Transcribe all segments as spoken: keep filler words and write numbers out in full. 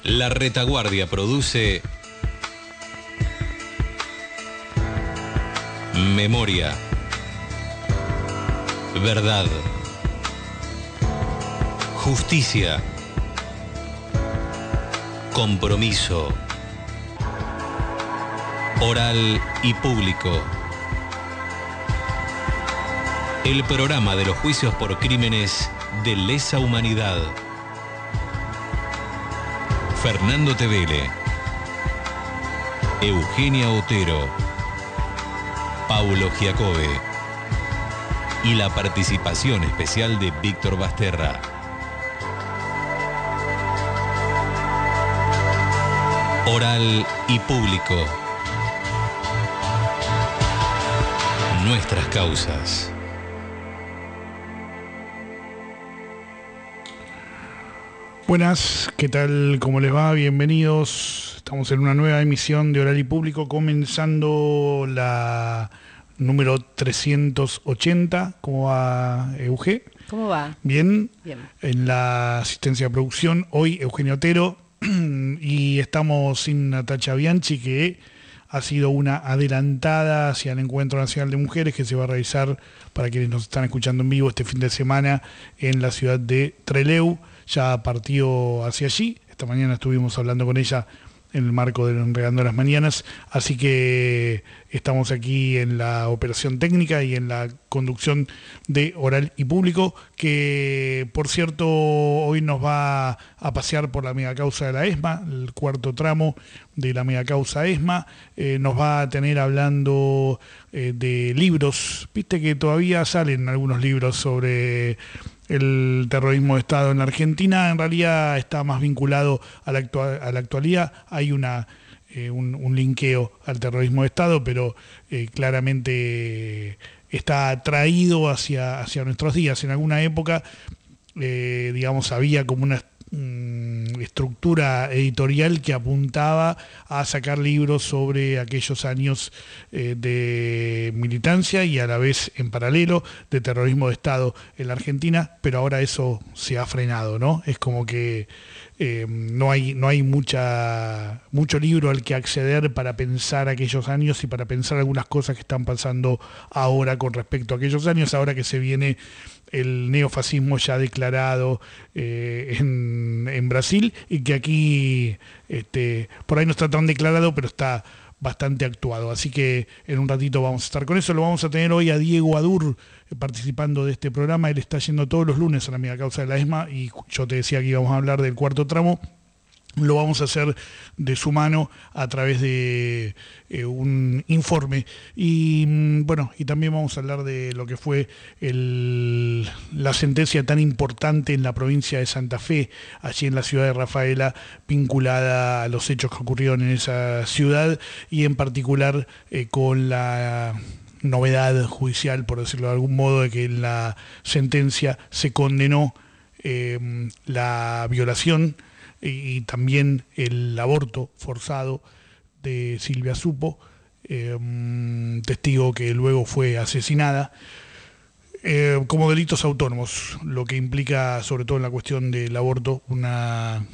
La Retaguardia produce Memoria, Verdad, Justicia, Compromiso, Oral y Público. El programa de los juicios por crímenes de lesa humanidad. Fernando Tevele, Eugenia Otero, Paulo Giacobbe y la participación especial de Víctor Basterra. Oral y Público. Nuestras causas. Buenas, ¿qué tal? ¿Cómo les va? Bienvenidos. Estamos en una nueva emisión de Oral y Público, comenzando la número trescientos ochenta. ¿Cómo va, Euge? ¿Cómo va? Bien. Bien. En la asistencia de producción, hoy Eugenio Otero, y estamos sin Natacha Bianchi, que ha sido una adelantada hacia el Encuentro Nacional de Mujeres que se va a realizar, para quienes nos están escuchando en vivo, este fin de semana en la ciudad de Trelew. Ya partió hacia allí. Esta mañana estuvimos hablando con ella en el marco de Enredando las Mañanas, así que estamos aquí en la operación técnica y en la conducción de Oral y Público, que por cierto hoy nos va a pasear por la megacausa de la ESMA, el cuarto tramo de la megacausa ESMA. Eh, nos va a tener hablando eh, de libros. Viste que todavía salen algunos libros sobre el terrorismo de Estado en la Argentina. En realidad está más vinculado a la, actua- a la actualidad. Hay una, eh, un, un linkeo al terrorismo de Estado, pero eh, claramente está atraído hacia, hacia nuestros días. En alguna época, eh, digamos, había como una mm, estructura editorial que apuntaba a sacar libros sobre aquellos años eh, de militancia y a la vez en paralelo de terrorismo de Estado en la Argentina, pero ahora eso se ha frenado, ¿no? Es como que eh, no hay, no hay mucha, mucho libro al que acceder para pensar aquellos años y para pensar algunas cosas que están pasando ahora con respecto a aquellos años, ahora que se viene el neofascismo ya declarado eh, en, en Brasil, y que aquí este, por ahí no está tan declarado, pero está bastante actuado. Así que en un ratito vamos a estar con eso. Lo vamos a tener hoy a Diego Adur eh, participando de este programa. Él está yendo todos los lunes a la megacausa de la ESMA, y yo te decía que íbamos a hablar del cuarto tramo. Lo vamos a hacer de su mano a través de eh, un informe. Y bueno, y también vamos a hablar de lo que fue el, la sentencia tan importante en la provincia de Santa Fe, allí en la ciudad de Rafaela, vinculada a los hechos que ocurrieron en esa ciudad, y en particular eh, con la novedad judicial, por decirlo de algún modo, de que en la sentencia se condenó eh, la violación y también el aborto forzado de Silvia Supo, eh, testigo que luego fue asesinada, eh, como delitos autónomos, lo que implica, sobre todo en la cuestión del aborto, una,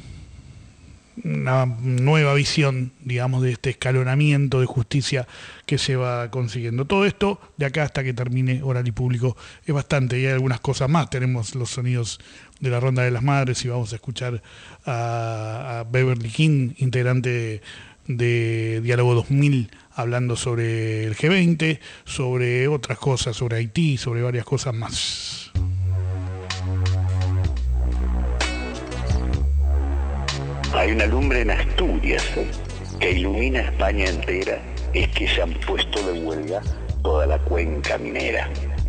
una nueva visión, digamos, de este escalonamiento de justicia que se va consiguiendo. Todo esto, de acá hasta que termine Oral y Público, es bastante, y hay algunas cosas más. Tenemos los sonidos de la Ronda de las Madres y vamos a escuchar a, a Beverly King, integrante de, de Diálogo dos mil, hablando sobre el G veinte, sobre otras cosas, sobre Haití, sobre varias cosas más. Hay una lumbre en Asturias que ilumina España entera, es que se han puesto de huelga toda la cuenca minera.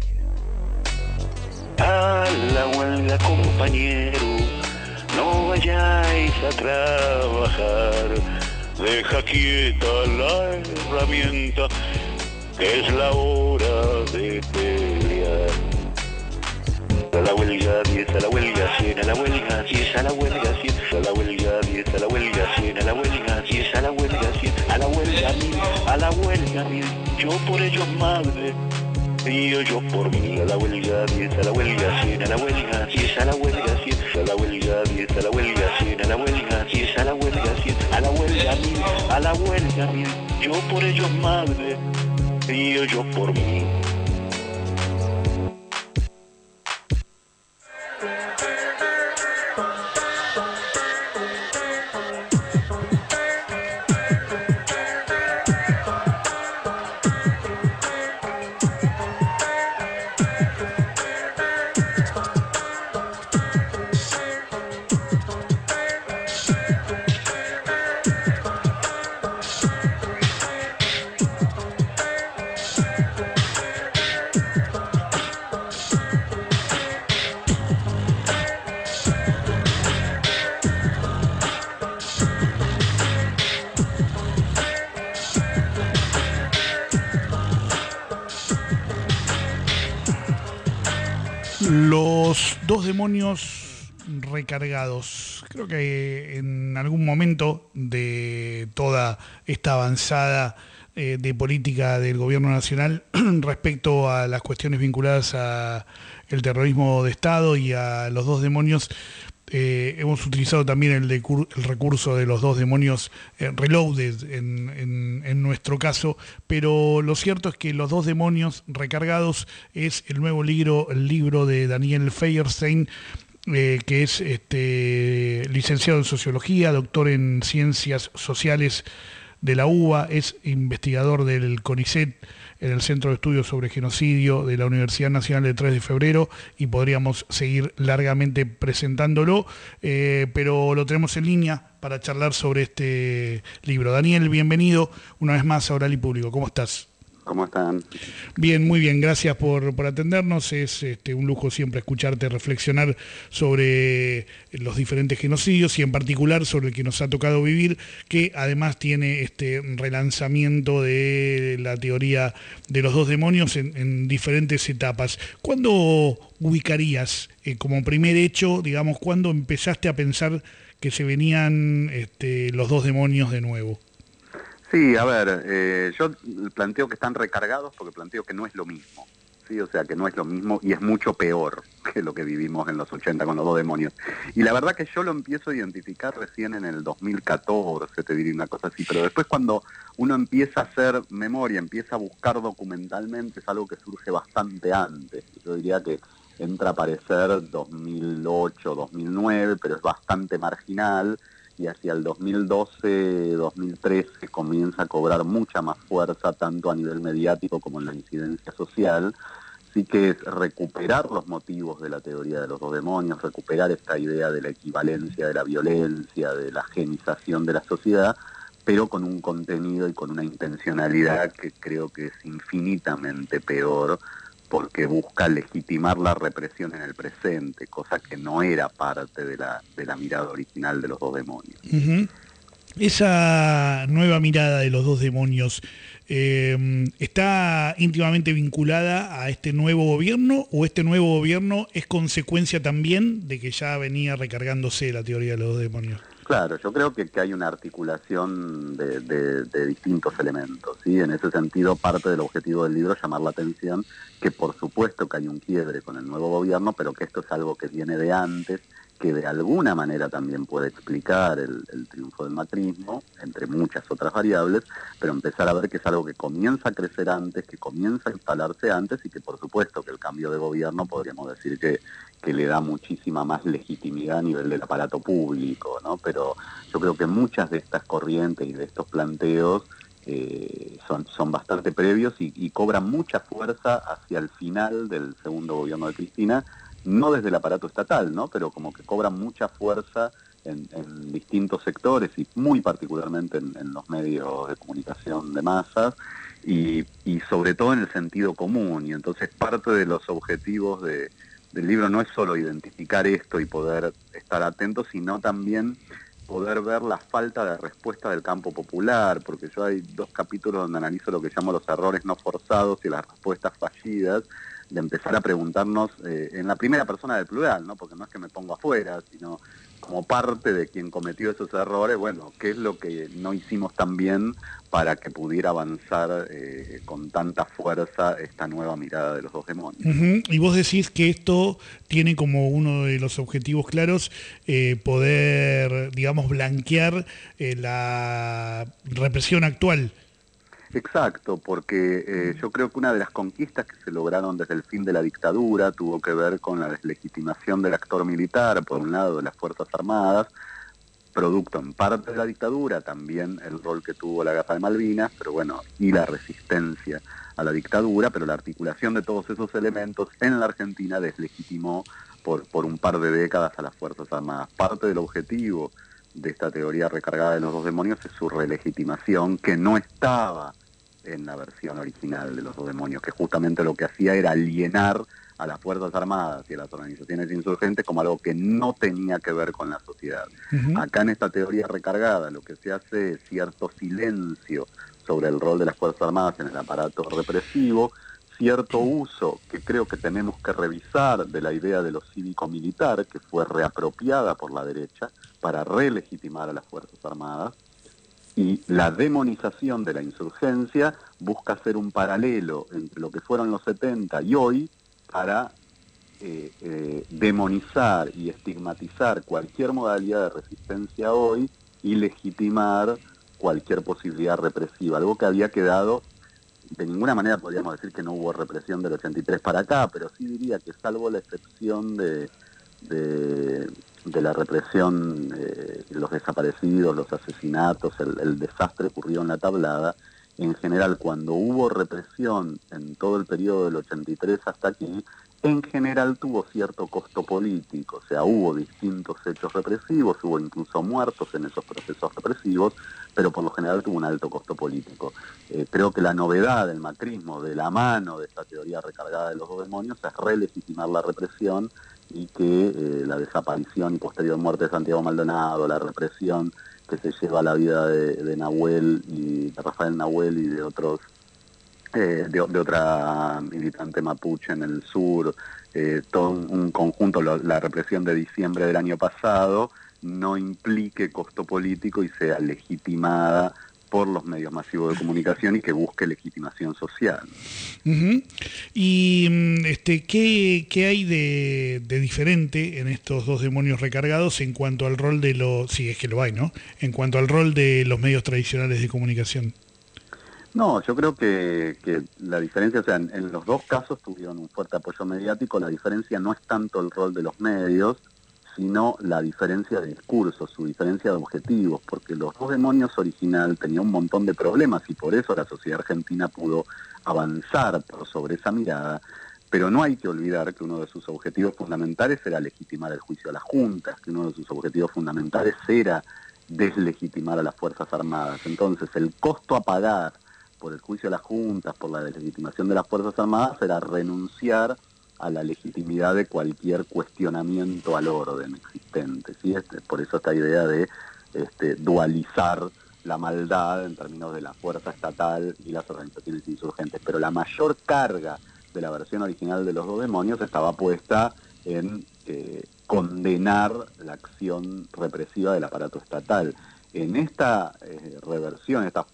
A la huelga, compañero, no vayáis a trabajar, deja quieta la herramienta, que es la hora de pelear. A la huelga diez, a la huelga cien, a la huelga diez, a la huelga cien, a la huelga diez, a la huelga cien, a la huelga diez, a la huelga cien, a la huelga mil, a la huelga mil, yo por ellos madre. Y yo, yo por mí, a la huelga diez, a la huelga cien, a la huelga diez, a la huelga cien, a la huelga diez, a la huelga cien, a la huelga diez, a la huelga, yo por ellos madre y ellos por mí. Los dos demonios recargados. Creo que en algún momento de toda esta avanzada eh, de política del gobierno nacional respecto a las cuestiones vinculadas a el terrorismo de Estado y a los dos demonios, Eh, hemos utilizado también el, de, el recurso de los dos demonios eh, reloaded en, en, en nuestro caso, pero lo cierto es que los dos demonios recargados es el nuevo libro, el libro de Daniel Feierstein, eh, que es este, licenciado en Sociología, doctor en Ciencias Sociales de la U B A, es investigador del CONICET, en el Centro de Estudios sobre Genocidio de la Universidad Nacional de tres de febrero, y podríamos seguir largamente presentándolo, eh, pero lo tenemos en línea para charlar sobre este libro. Daniel, bienvenido una vez más a Oral y Público. ¿Cómo estás? ¿Cómo están? Bien, muy bien, gracias por, por atendernos. Es este, un lujo siempre escucharte reflexionar sobre los diferentes genocidios y en particular sobre el que nos ha tocado vivir, que además tiene este relanzamiento de la teoría de los dos demonios en, en diferentes etapas. ¿Cuándo ubicarías eh, como primer hecho, digamos, cuándo empezaste a pensar que se venían este, los dos demonios de nuevo? Sí, a ver, eh, yo planteo que están recargados porque planteo que no es lo mismo, ¿sí? O sea, que no es lo mismo y es mucho peor que lo que vivimos en los ochenta con los dos demonios. Y la verdad que yo lo empiezo a identificar recién en el dos mil catorce, te diría una cosa así, pero después cuando uno empieza a hacer memoria, empieza a buscar documentalmente, es algo que surge bastante antes. Yo diría que entra a aparecer dos mil ocho, dos mil nueve, pero es bastante marginal. Y hacia el dos mil doce, dos mil trece comienza a cobrar mucha más fuerza, tanto a nivel mediático como en la incidencia social. Así que es recuperar los motivos de la teoría de los dos demonios, recuperar esta idea de la equivalencia de la violencia, de la genización de la sociedad, pero con un contenido y con una intencionalidad que creo que es infinitamente peor, porque busca legitimar la represión en el presente, cosa que no era parte de la, de la mirada original de los dos demonios. Uh-huh. Esa nueva mirada de los dos demonios, eh, ¿está íntimamente vinculada a este nuevo gobierno o este nuevo gobierno es consecuencia también de que ya venía recargándose la teoría de los dos demonios? Claro, yo creo que, que hay una articulación de, de, de distintos elementos, ¿sí? En ese sentido, parte del objetivo del libro es llamar la atención que por supuesto que hay un quiebre con el nuevo gobierno, pero que esto es algo que viene de antes, que de alguna manera también puede explicar el, el triunfo del macrismo, entre muchas otras variables, pero empezar a ver que es algo que comienza a crecer antes, que comienza a instalarse antes y que por supuesto que el cambio de gobierno podríamos decir que, que le da muchísima más legitimidad a nivel del aparato público, ¿no? Pero yo creo que muchas de estas corrientes y de estos planteos eh, son, son bastante previos y, y cobran mucha fuerza hacia el final del segundo gobierno de Cristina, no desde el aparato estatal, ¿no? Pero como que cobran mucha fuerza en, en distintos sectores y muy particularmente en, en los medios de comunicación de masas y, y sobre todo en el sentido común. Y entonces parte de los objetivos de, del libro no es solo identificar esto y poder estar atentos, sino también poder ver la falta de respuesta del campo popular, porque yo hay dos capítulos donde analizo lo que llamo los errores no forzados y las respuestas fallidas, de empezar a preguntarnos eh, en la primera persona del plural, ¿no? Porque no es que me pongo afuera, sino como parte de quien cometió esos errores, bueno, ¿qué es lo que no hicimos tan bien para que pudiera avanzar eh, con tanta fuerza esta nueva mirada de los dos demonios? Uh-huh. Y vos decís que esto tiene como uno de los objetivos claros eh, poder, digamos, blanquear eh, la represión actual. Exacto, porque eh, yo creo que una de las conquistas que se lograron desde el fin de la dictadura tuvo que ver con la deslegitimación del actor militar, por un lado de las Fuerzas Armadas, producto en parte de la dictadura, también el rol que tuvo la Guerra de Malvinas, pero bueno, y la resistencia a la dictadura, pero la articulación de todos esos elementos en la Argentina deslegitimó por, por un par de décadas a las Fuerzas Armadas. Parte del objetivo de esta teoría recargada de los dos demonios es su relegitimación, que no estaba en la versión original de los dos demonios, que justamente lo que hacía era alienar a las Fuerzas Armadas y a las organizaciones insurgentes como algo que no tenía que ver con la sociedad. Uh-huh. Acá en esta teoría recargada lo que se hace es cierto silencio sobre el rol de las Fuerzas Armadas en el aparato represivo, cierto uso que creo que tenemos que revisar de la idea de lo cívico-militar, que fue reapropiada por la derecha para relegitimar a las Fuerzas Armadas, y la demonización de la insurgencia busca hacer un paralelo entre lo que fueron los setenta y hoy para eh, eh, demonizar y estigmatizar cualquier modalidad de resistencia hoy y legitimar cualquier posibilidad represiva, algo que había quedado, de ninguna manera podríamos decir que no hubo represión del ochenta y tres para acá, pero sí diría que salvo la excepción de... de de la represión, eh, los desaparecidos, los asesinatos, el, el desastre ocurrido en la Tablada, en general cuando hubo represión en todo el periodo del ochenta y tres hasta aquí, en general tuvo cierto costo político, o sea, hubo distintos hechos represivos, hubo incluso muertos en esos procesos represivos, pero por lo general tuvo un alto costo político. Eh, creo que la novedad del macrismo, de la mano de esta teoría recargada de los dos demonios, es relegitimar la represión y que eh, la desaparición y posterior muerte de Santiago Maldonado, la represión que se lleva a la vida de, de Nahuel y de Rafael Nahuel y de otros eh, de, de otra militante mapuche en el sur, eh, todo un, un conjunto, lo, la represión de diciembre del año pasado, no implique costo político y sea legitimada por los medios masivos de comunicación y que busque legitimación social. Uh-huh. Y este, ¿qué, qué hay de, de diferente en estos dos demonios recargados en cuanto al rol de los, si es que lo hay, ¿no? En cuanto al rol de los medios tradicionales de comunicación. No, yo creo que, que la diferencia, o sea, en, en los dos casos tuvieron un fuerte apoyo mediático, la diferencia no es tanto el rol de los medios, sino la diferencia de discursos, su diferencia de objetivos, porque Los Dos Demonios original tenía un montón de problemas y por eso la sociedad argentina pudo avanzar por sobre esa mirada, pero no hay que olvidar que uno de sus objetivos fundamentales era legitimar el juicio a las juntas, que uno de sus objetivos fundamentales era deslegitimar a las Fuerzas Armadas. Entonces, el costo a pagar por el juicio a las juntas, por la deslegitimación de las Fuerzas Armadas, era renunciar a la legitimidad de cualquier cuestionamiento al orden existente, ¿sí? Este, por eso esta idea de este, dualizar la maldad en términos de la fuerza estatal y las organizaciones insurgentes. Pero la mayor carga de la versión original de Los Dos Demonios estaba puesta en eh, condenar la acción represiva del aparato estatal. En esta eh, reversión, esta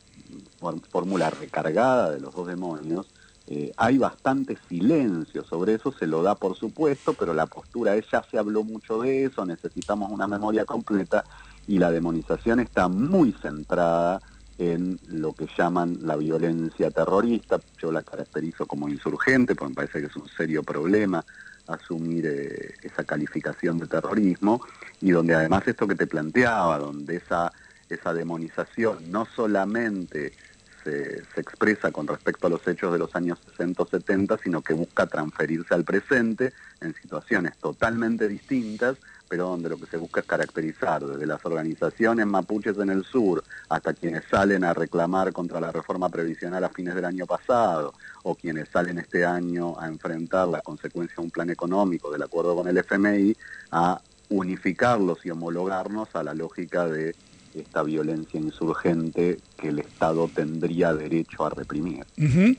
fórmula recargada de Los Dos Demonios, Eh, hay bastante silencio sobre eso, se lo da por supuesto, pero la postura es ya se habló mucho de eso, necesitamos una memoria completa y la demonización está muy centrada en lo que llaman la violencia terrorista. Yo la caracterizo como insurgente, porque me parece que es un serio problema asumir eh, esa calificación de terrorismo, y donde además esto que te planteaba, donde esa, esa demonización no solamente Se, se expresa con respecto a los hechos de los años sesenta o setenta, sino que busca transferirse al presente en situaciones totalmente distintas, pero donde lo que se busca es caracterizar desde las organizaciones mapuches en el sur hasta quienes salen a reclamar contra la reforma previsional a fines del año pasado, o quienes salen este año a enfrentar la consecuencia de un plan económico del acuerdo con el F M I, a unificarlos y homologarnos a la lógica de esta violencia insurgente que el Estado tendría derecho a reprimir. Uh-huh.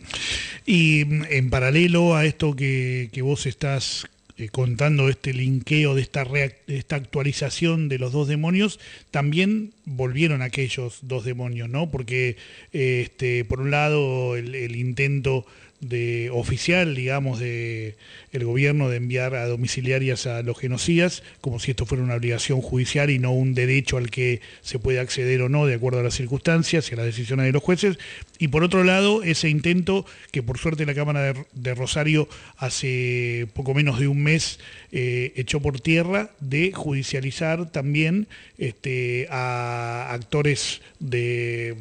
Y en paralelo a esto que, que vos estás eh, contando, este linkeo de esta, de esta actualización de los dos demonios, también volvieron aquellos dos demonios, ¿no? Porque eh, este, por un lado el, el intento de oficial, digamos, de el gobierno de enviar a domiciliarias a los genocidas, como si esto fuera una obligación judicial y no un derecho al que se puede acceder o no de acuerdo a las circunstancias y a las decisiones de los jueces, y por otro lado ese intento que por suerte la Cámara de, de Rosario hace poco menos de un mes eh, echó por tierra, de judicializar también este, a actores de,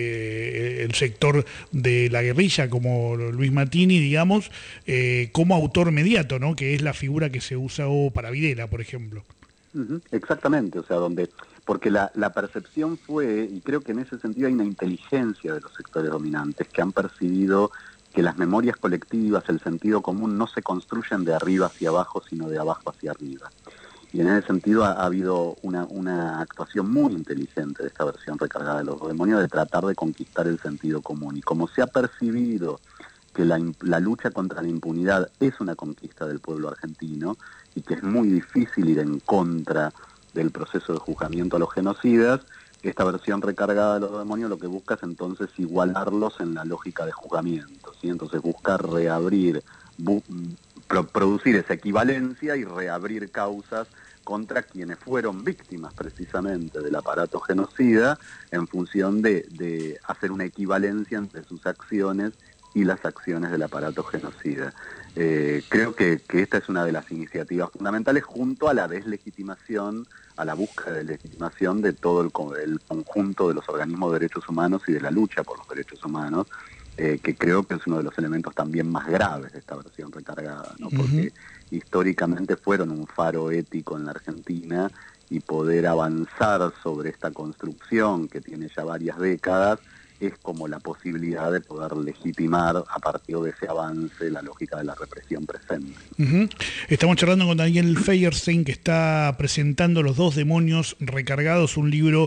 de el sector de la guerrilla como Luis Mattini, digamos, eh, como autor inmediato, ¿no? Que es la figura que se usa para Videla, por ejemplo. Uh-huh, exactamente, o sea, donde porque la, la percepción fue, y creo que en ese sentido hay una inteligencia de los sectores dominantes que han percibido que las memorias colectivas, el sentido común, no se construyen de arriba hacia abajo, sino de abajo hacia arriba. Y en ese sentido ha, ha habido una, una actuación muy inteligente de esta versión recargada de los dos demonios, de tratar de conquistar el sentido común. Y como se ha percibido que la, la lucha contra la impunidad es una conquista del pueblo argentino y que es muy difícil ir en contra del proceso de juzgamiento a los genocidas, esta versión recargada de los demonios lo que busca es entonces igualarlos en la lógica de juzgamiento, ¿sí? Entonces buscar reabrir, bu pro producir esa equivalencia y reabrir causas contra quienes fueron víctimas precisamente del aparato genocida en función de, de hacer una equivalencia entre sus acciones y las acciones del aparato genocida. Eh, creo que, que esta es una de las iniciativas fundamentales junto a la deslegitimación, a la búsqueda de legitimación de todo el, el conjunto de los organismos de derechos humanos y de la lucha por los derechos humanos, eh, que creo que es uno de los elementos también más graves de esta versión recargada, ¿no? Porque uh-huh. históricamente fueron un faro ético en la Argentina y poder avanzar sobre esta construcción que tiene ya varias décadas es como la posibilidad de poder legitimar a partir de ese avance la lógica de la represión presente. Uh-huh. Estamos charlando con Daniel Feierstein, que está presentando Los dos demonios recargados, un libro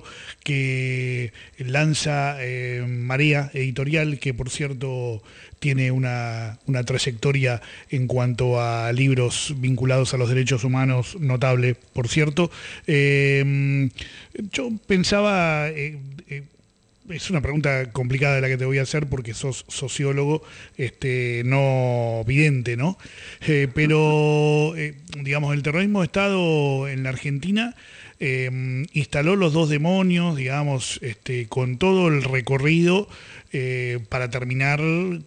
que lanza eh, Marea Editorial, que por cierto tiene una, una trayectoria en cuanto a libros vinculados a los derechos humanos notable, por cierto. Eh, yo pensaba... Eh, eh, Es una pregunta complicada de la que te voy a hacer porque sos sociólogo, este, no vidente, ¿no? Eh, pero, eh, digamos, el terrorismo de Estado en la Argentina eh, instaló los dos demonios, digamos, este, con todo el recorrido eh, para terminar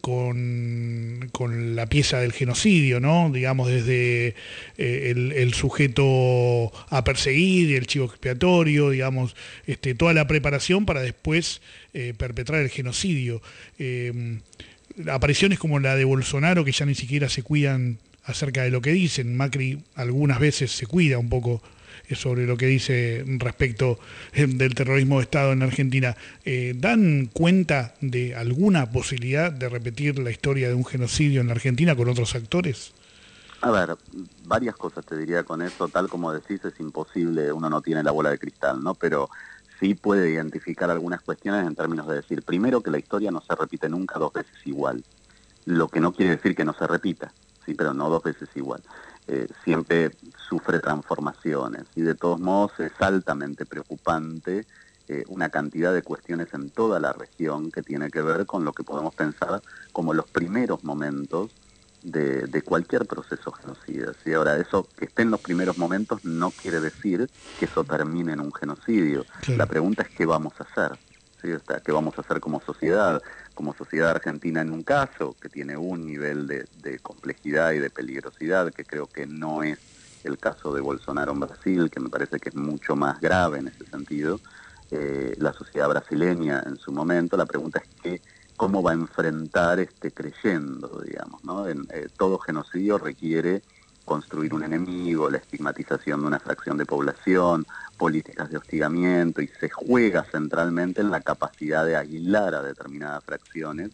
con, con la pieza del genocidio, ¿no? Digamos, desde eh, el, el sujeto a perseguir, el chivo expiatorio, digamos, este, toda la preparación para después eh, perpetrar el genocidio. Eh, apariciones como la de Bolsonaro, que ya ni siquiera se cuidan acerca de lo que dicen. Macri algunas veces se cuida un poco sobre lo que dice respecto del terrorismo de Estado en Argentina. Eh, ¿Dan cuenta de alguna posibilidad de repetir la historia de un genocidio en la Argentina con otros actores? A ver, varias cosas te diría con eso. Tal como decís, es imposible, uno no tiene la bola de cristal, ¿no? Pero sí puede identificar algunas cuestiones en términos de decir, primero, que la historia no se repite nunca dos veces igual, lo que no quiere decir que no se repita, sí, pero no dos veces igual. Eh, siempre sufre transformaciones y de todos modos es altamente preocupante eh, una cantidad de cuestiones en toda la región que tiene que ver con lo que podemos pensar como los primeros momentos de, de cualquier proceso genocida, ¿sí? Ahora, eso que esté en los primeros momentos no quiere decir que eso termine en un genocidio. Sí. La pregunta es qué vamos a hacer, ¿sí? O sea, qué vamos a hacer como sociedad, como sociedad argentina en un caso que tiene un nivel de, de complejidad y de peligrosidad que creo que no es el caso de Bolsonaro en Brasil, que me parece que es mucho más grave en ese sentido. Eh, la sociedad brasileña en su momento, la pregunta es que cómo va a enfrentar este creyendo, digamos, ¿no? En, eh, todo genocidio requiere construir un enemigo, la estigmatización de una fracción de población, políticas de hostigamiento, y se juega centralmente en la capacidad de aguilar a determinadas fracciones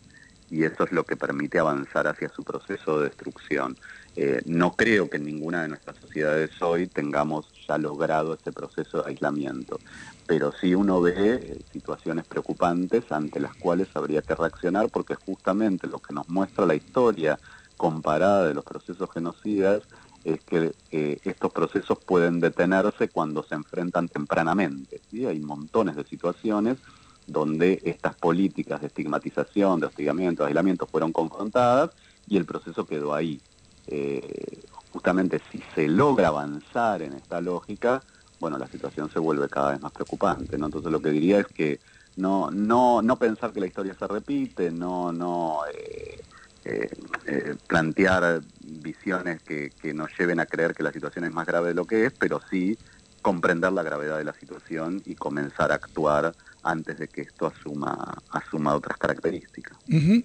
y eso es lo que permite avanzar hacia su proceso de destrucción. Eh, no creo que en ninguna de nuestras sociedades hoy tengamos ya logrado ese proceso de aislamiento, pero sí uno ve eh, situaciones preocupantes ante las cuales habría que reaccionar, porque justamente lo que nos muestra la historia comparada de los procesos genocidas es que eh, estos procesos pueden detenerse cuando se enfrentan tempranamente, ¿sí? Hay montones de situaciones donde estas políticas de estigmatización, de hostigamiento, de aislamiento fueron confrontadas y el proceso quedó ahí. Eh, justamente si se logra avanzar en esta lógica, bueno, la situación se vuelve cada vez más preocupante, ¿no? Entonces lo que diría es que no no no pensar que la historia se repite, no no eh, eh, eh, plantear visiones que, que nos lleven a creer que la situación es más grave de lo que es, pero sí comprender la gravedad de la situación y comenzar a actuar antes de que esto asuma asuma otras características. Uh-huh.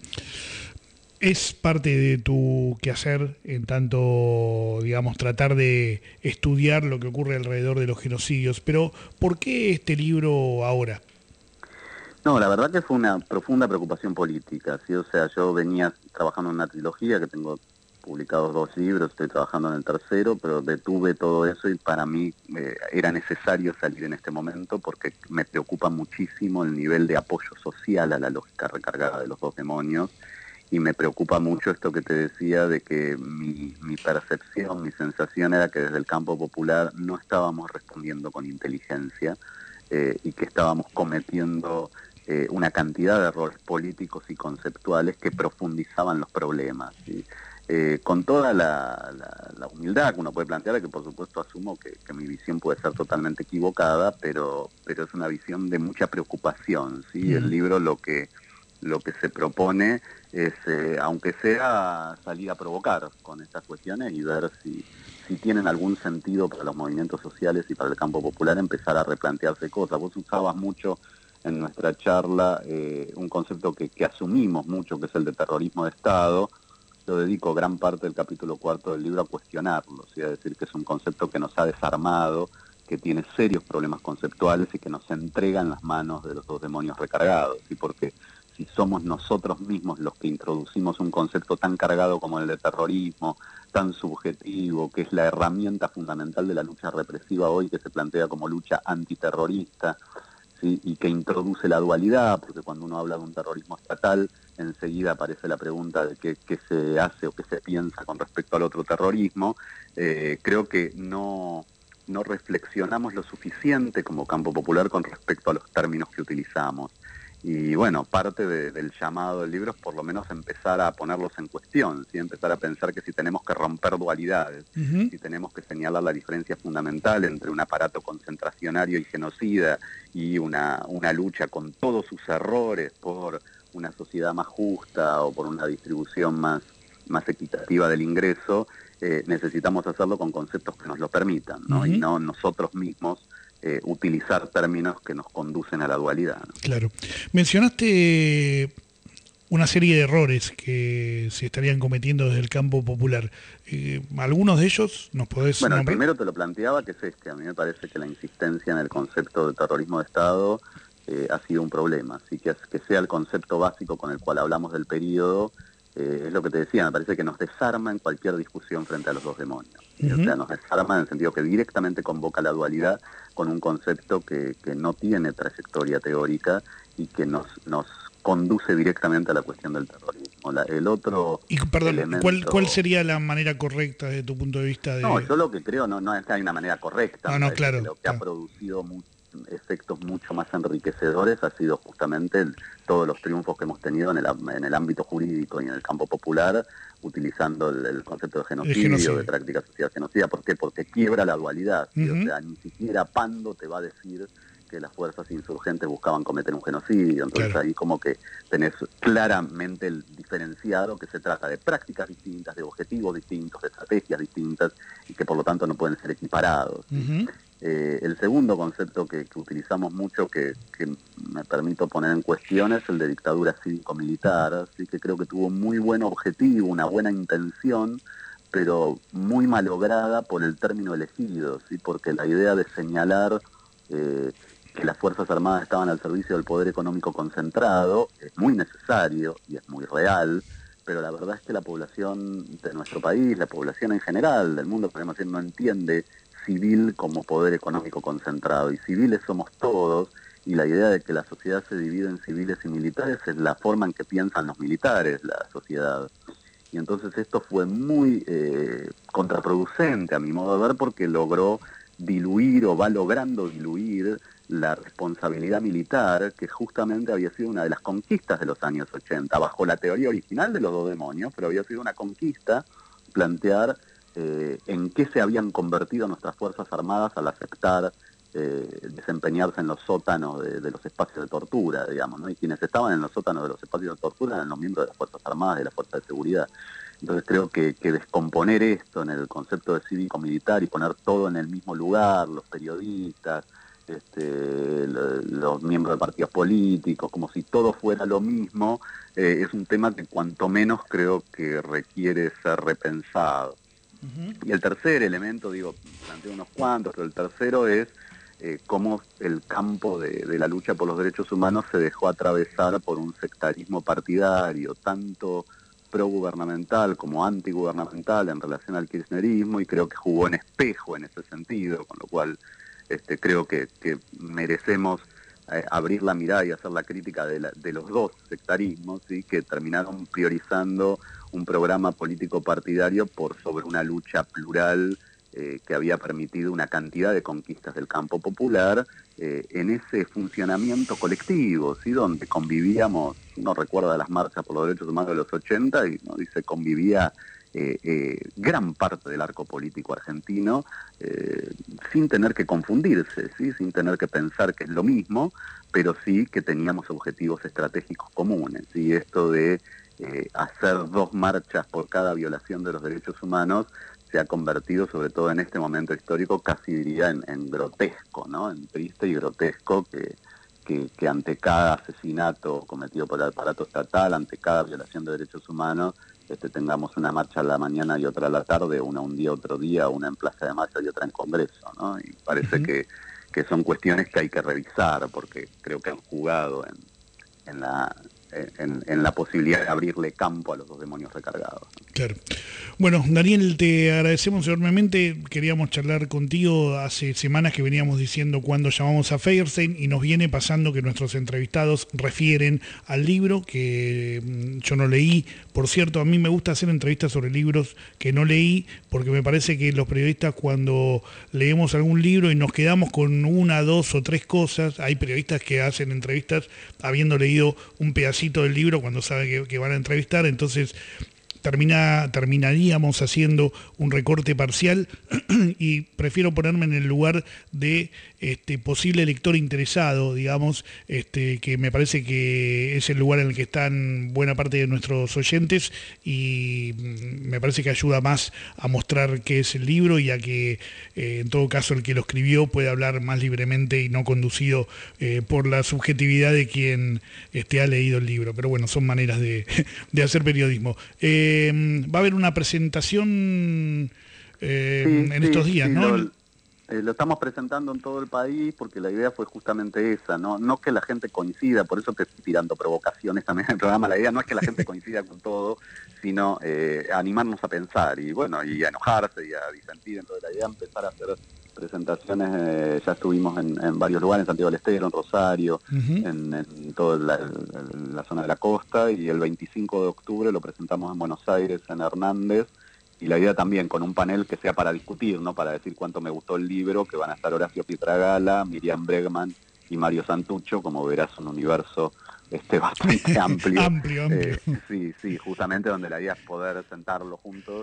Es parte de tu quehacer, en tanto, digamos, tratar de estudiar lo que ocurre alrededor de los genocidios, pero ¿por qué este libro ahora? No, la verdad que fue una profunda preocupación política, ¿sí? O sea, yo venía trabajando en una trilogía, que tengo publicados dos libros, estoy trabajando en el tercero, pero detuve todo eso y para mí eh, era necesario salir en este momento porque me preocupa muchísimo el nivel de apoyo social a la lógica recargada de los dos demonios. Y me preocupa mucho esto que te decía de que mi, mi percepción, mi sensación era que desde el campo popular no estábamos respondiendo con inteligencia eh, y que estábamos cometiendo eh, una cantidad de errores políticos y conceptuales que profundizaban los problemas, ¿sí? Eh, con toda la, la, la humildad que uno puede plantear, que por supuesto asumo que, que mi visión puede ser totalmente equivocada, pero, pero es una visión de mucha preocupación, ¿sí? Mm. El libro lo que... lo que se propone es, eh, aunque sea salir a provocar con estas cuestiones y ver si, si tienen algún sentido para los movimientos sociales y para el campo popular, empezar a replantearse cosas. Vos usabas mucho en nuestra charla eh, un concepto que, que asumimos mucho, que es el de terrorismo de Estado. Yo dedico gran parte del capítulo cuarto del libro a cuestionarlo, ¿sí? A decir que es un concepto que nos ha desarmado, que tiene serios problemas conceptuales y que nos entrega en las manos de los dos demonios recargados, ¿sí? Porque si somos nosotros mismos los que introducimos un concepto tan cargado como el de terrorismo, tan subjetivo, que es la herramienta fundamental de la lucha represiva hoy, que se plantea como lucha antiterrorista, ¿sí? Y que introduce la dualidad, porque cuando uno habla de un terrorismo estatal, enseguida aparece la pregunta de qué, qué se hace o qué se piensa con respecto al otro terrorismo. Eh, creo que no... no reflexionamos lo suficiente como campo popular con respecto a los términos que utilizamos. Y bueno, parte de, del llamado del libro es por lo menos empezar a ponerlos en cuestión, ¿sí? Empezar a pensar que si tenemos que romper dualidades, uh-huh. si tenemos que señalar la diferencia fundamental entre un aparato concentracionario y genocida y una, una lucha con todos sus errores por una sociedad más justa o por una distribución más, más equitativa del ingreso, eh, necesitamos hacerlo con conceptos que nos lo permitan, ¿no? Uh-huh. Y no nosotros mismos Eh, utilizar términos que nos conducen a la dualidad, ¿no? Claro. Mencionaste una serie de errores que se estarían cometiendo desde el campo popular. Eh, ¿Algunos de ellos nos podés Bueno, nombrar? El primero te lo planteaba, que es este. A mí me parece que la insistencia en el concepto de terrorismo de Estado eh, ha sido un problema. Así que, que sea el concepto básico con el cual hablamos del periodo, eh, es lo que te decía, me parece que nos desarma en cualquier discusión frente a los dos demonios. Uh-huh. O sea, nos desarma en el sentido que directamente convoca la dualidad con un concepto que, que no tiene trayectoria teórica y que nos, nos conduce directamente a la cuestión del terrorismo. La, el otro y, perdón, elemento... ¿cuál, ¿cuál sería la manera correcta desde tu punto de vista? De... No, yo lo que creo no, no es que hay una manera correcta. No, no, claro. Lo que claro. ha producido mu- efectos mucho más enriquecedores ha sido justamente el, todos los triunfos que hemos tenido en el, en el ámbito jurídico y en el campo popular, utilizando el, el concepto de genocidio, genocidio, de práctica social genocida. ¿Por qué? Porque quiebra la dualidad. ¿sí? Uh-huh. O sea, ni siquiera Pando te va a decir que las fuerzas insurgentes buscaban cometer un genocidio. Entonces claro. ahí como que tenés claramente el diferenciado que se trata de prácticas distintas, de objetivos distintos, de estrategias distintas y que por lo tanto no pueden ser equiparados. Uh-huh. Eh, el segundo concepto que, que utilizamos mucho, que, que me permito poner en cuestión, es el de dictadura cívico-militar, así que creo que tuvo muy buen objetivo, una buena intención, pero muy malograda por el término elegido, ¿sí? Porque la idea de señalar eh, que las Fuerzas Armadas estaban al servicio del poder económico concentrado, es muy necesario y es muy real, pero la verdad es que la población de nuestro país, la población en general del mundo, podemos decir, no entiende civil como poder económico concentrado, y civiles somos todos, y la idea de que la sociedad se divide en civiles y militares es la forma en que piensan los militares la sociedad. Y entonces esto fue muy eh, contraproducente a mi modo de ver, porque logró diluir o va logrando diluir la responsabilidad militar, que justamente había sido una de las conquistas de los años ochenta, bajo la teoría original de los dos demonios, pero había sido una conquista plantear eh, en qué se habían convertido nuestras Fuerzas Armadas al aceptar eh, desempeñarse en los sótanos de, de los espacios de tortura, digamos, ¿no? Y quienes estaban en los sótanos de los espacios de tortura eran los miembros de las Fuerzas Armadas y de la Fuerza de Seguridad. Entonces creo que, que descomponer esto en el concepto de cívico-militar y poner todo en el mismo lugar, los periodistas, este, los, los miembros de partidos políticos, como si todo fuera lo mismo, eh, es un tema que cuanto menos creo que requiere ser repensado. Uh-huh. Y el tercer elemento, digo, planteo unos cuantos, pero el tercero es eh, cómo el campo de, de la lucha por los derechos humanos se dejó atravesar por un sectarismo partidario, tanto progubernamental como antigubernamental en relación al kirchnerismo, y creo que jugó en espejo en ese sentido, con lo cual este, creo que, que merecemos eh, abrir la mirada y hacer la crítica de, la, de los dos sectarismos, ¿sí? Que terminaron priorizando un programa político partidario por sobre una lucha plural eh, que había permitido una cantidad de conquistas del campo popular eh, en ese funcionamiento colectivo, ¿sí? Donde convivíamos, uno recuerda las marchas por los derechos humanos de los ochenta y ¿no? dice convivía eh, eh, gran parte del arco político argentino eh, sin tener que confundirse, ¿sí? Sin tener que pensar que es lo mismo, pero sí que teníamos objetivos estratégicos comunes, y esto de eh, hacer dos marchas por cada violación de los derechos humanos se ha convertido, sobre todo en este momento histórico, casi diría en, en grotesco, ¿no? En triste y grotesco, que, que, que ante cada asesinato cometido por el aparato estatal, ante cada violación de derechos humanos, este, tengamos una marcha a la mañana y otra a la tarde, una un día, otro día, una en Plaza de Mayo y otra en Congreso, ¿no? Y parece uh-huh. que, que son cuestiones que hay que revisar, porque creo que han jugado en, en la... En, en la posibilidad de abrirle campo a los dos demonios recargados. Claro. Bueno, Daniel, te agradecemos enormemente. Queríamos charlar contigo hace semanas que veníamos diciendo cuándo llamamos a Feuerstein, y nos viene pasando que nuestros entrevistados refieren al libro que yo no leí. Por cierto, a mí me gusta hacer entrevistas sobre libros que no leí, porque me parece que los periodistas, cuando leemos algún libro y nos quedamos con una, dos o tres cosas, hay periodistas que hacen entrevistas habiendo leído un pedacito del libro cuando saben que, que van a entrevistar, entonces termina, terminaríamos haciendo un recorte parcial y prefiero ponerme en el lugar de este posible lector interesado, digamos, este, que me parece que es el lugar en el que están buena parte de nuestros oyentes, y me parece que ayuda más a mostrar qué es el libro y a que eh, en todo caso el que lo escribió puede hablar más libremente y no conducido eh, por la subjetividad de quien este, ha leído el libro. Pero bueno, son maneras de, de hacer periodismo. Eh, va a haber una presentación eh, sí, en sí, estos días, sí, ¿no? Lo, eh, lo estamos presentando en todo el país porque la idea fue justamente esa, ¿no? No que la gente coincida, por eso te estoy tirando provocaciones también en el programa. La idea no es que la gente coincida con todo, sino eh, animarnos a pensar y bueno, y a enojarse y a disentir. Entonces la idea es empezar a hacer presentaciones, eh, ya estuvimos en, en varios lugares, en Santiago del Estero, en Rosario, uh-huh. en, en toda la, la zona de la costa, y el veinticinco de octubre lo presentamos en Buenos Aires, en Hernández, y la idea también con un panel que sea para discutir, no para decir cuánto me gustó el libro, que van a estar Horacio Pietragala, Miriam Bregman y Mario Santucho. Como verás, un universo este bastante amplio. amplio, amplio. Eh, sí, sí, justamente donde la idea es poder sentarlos juntos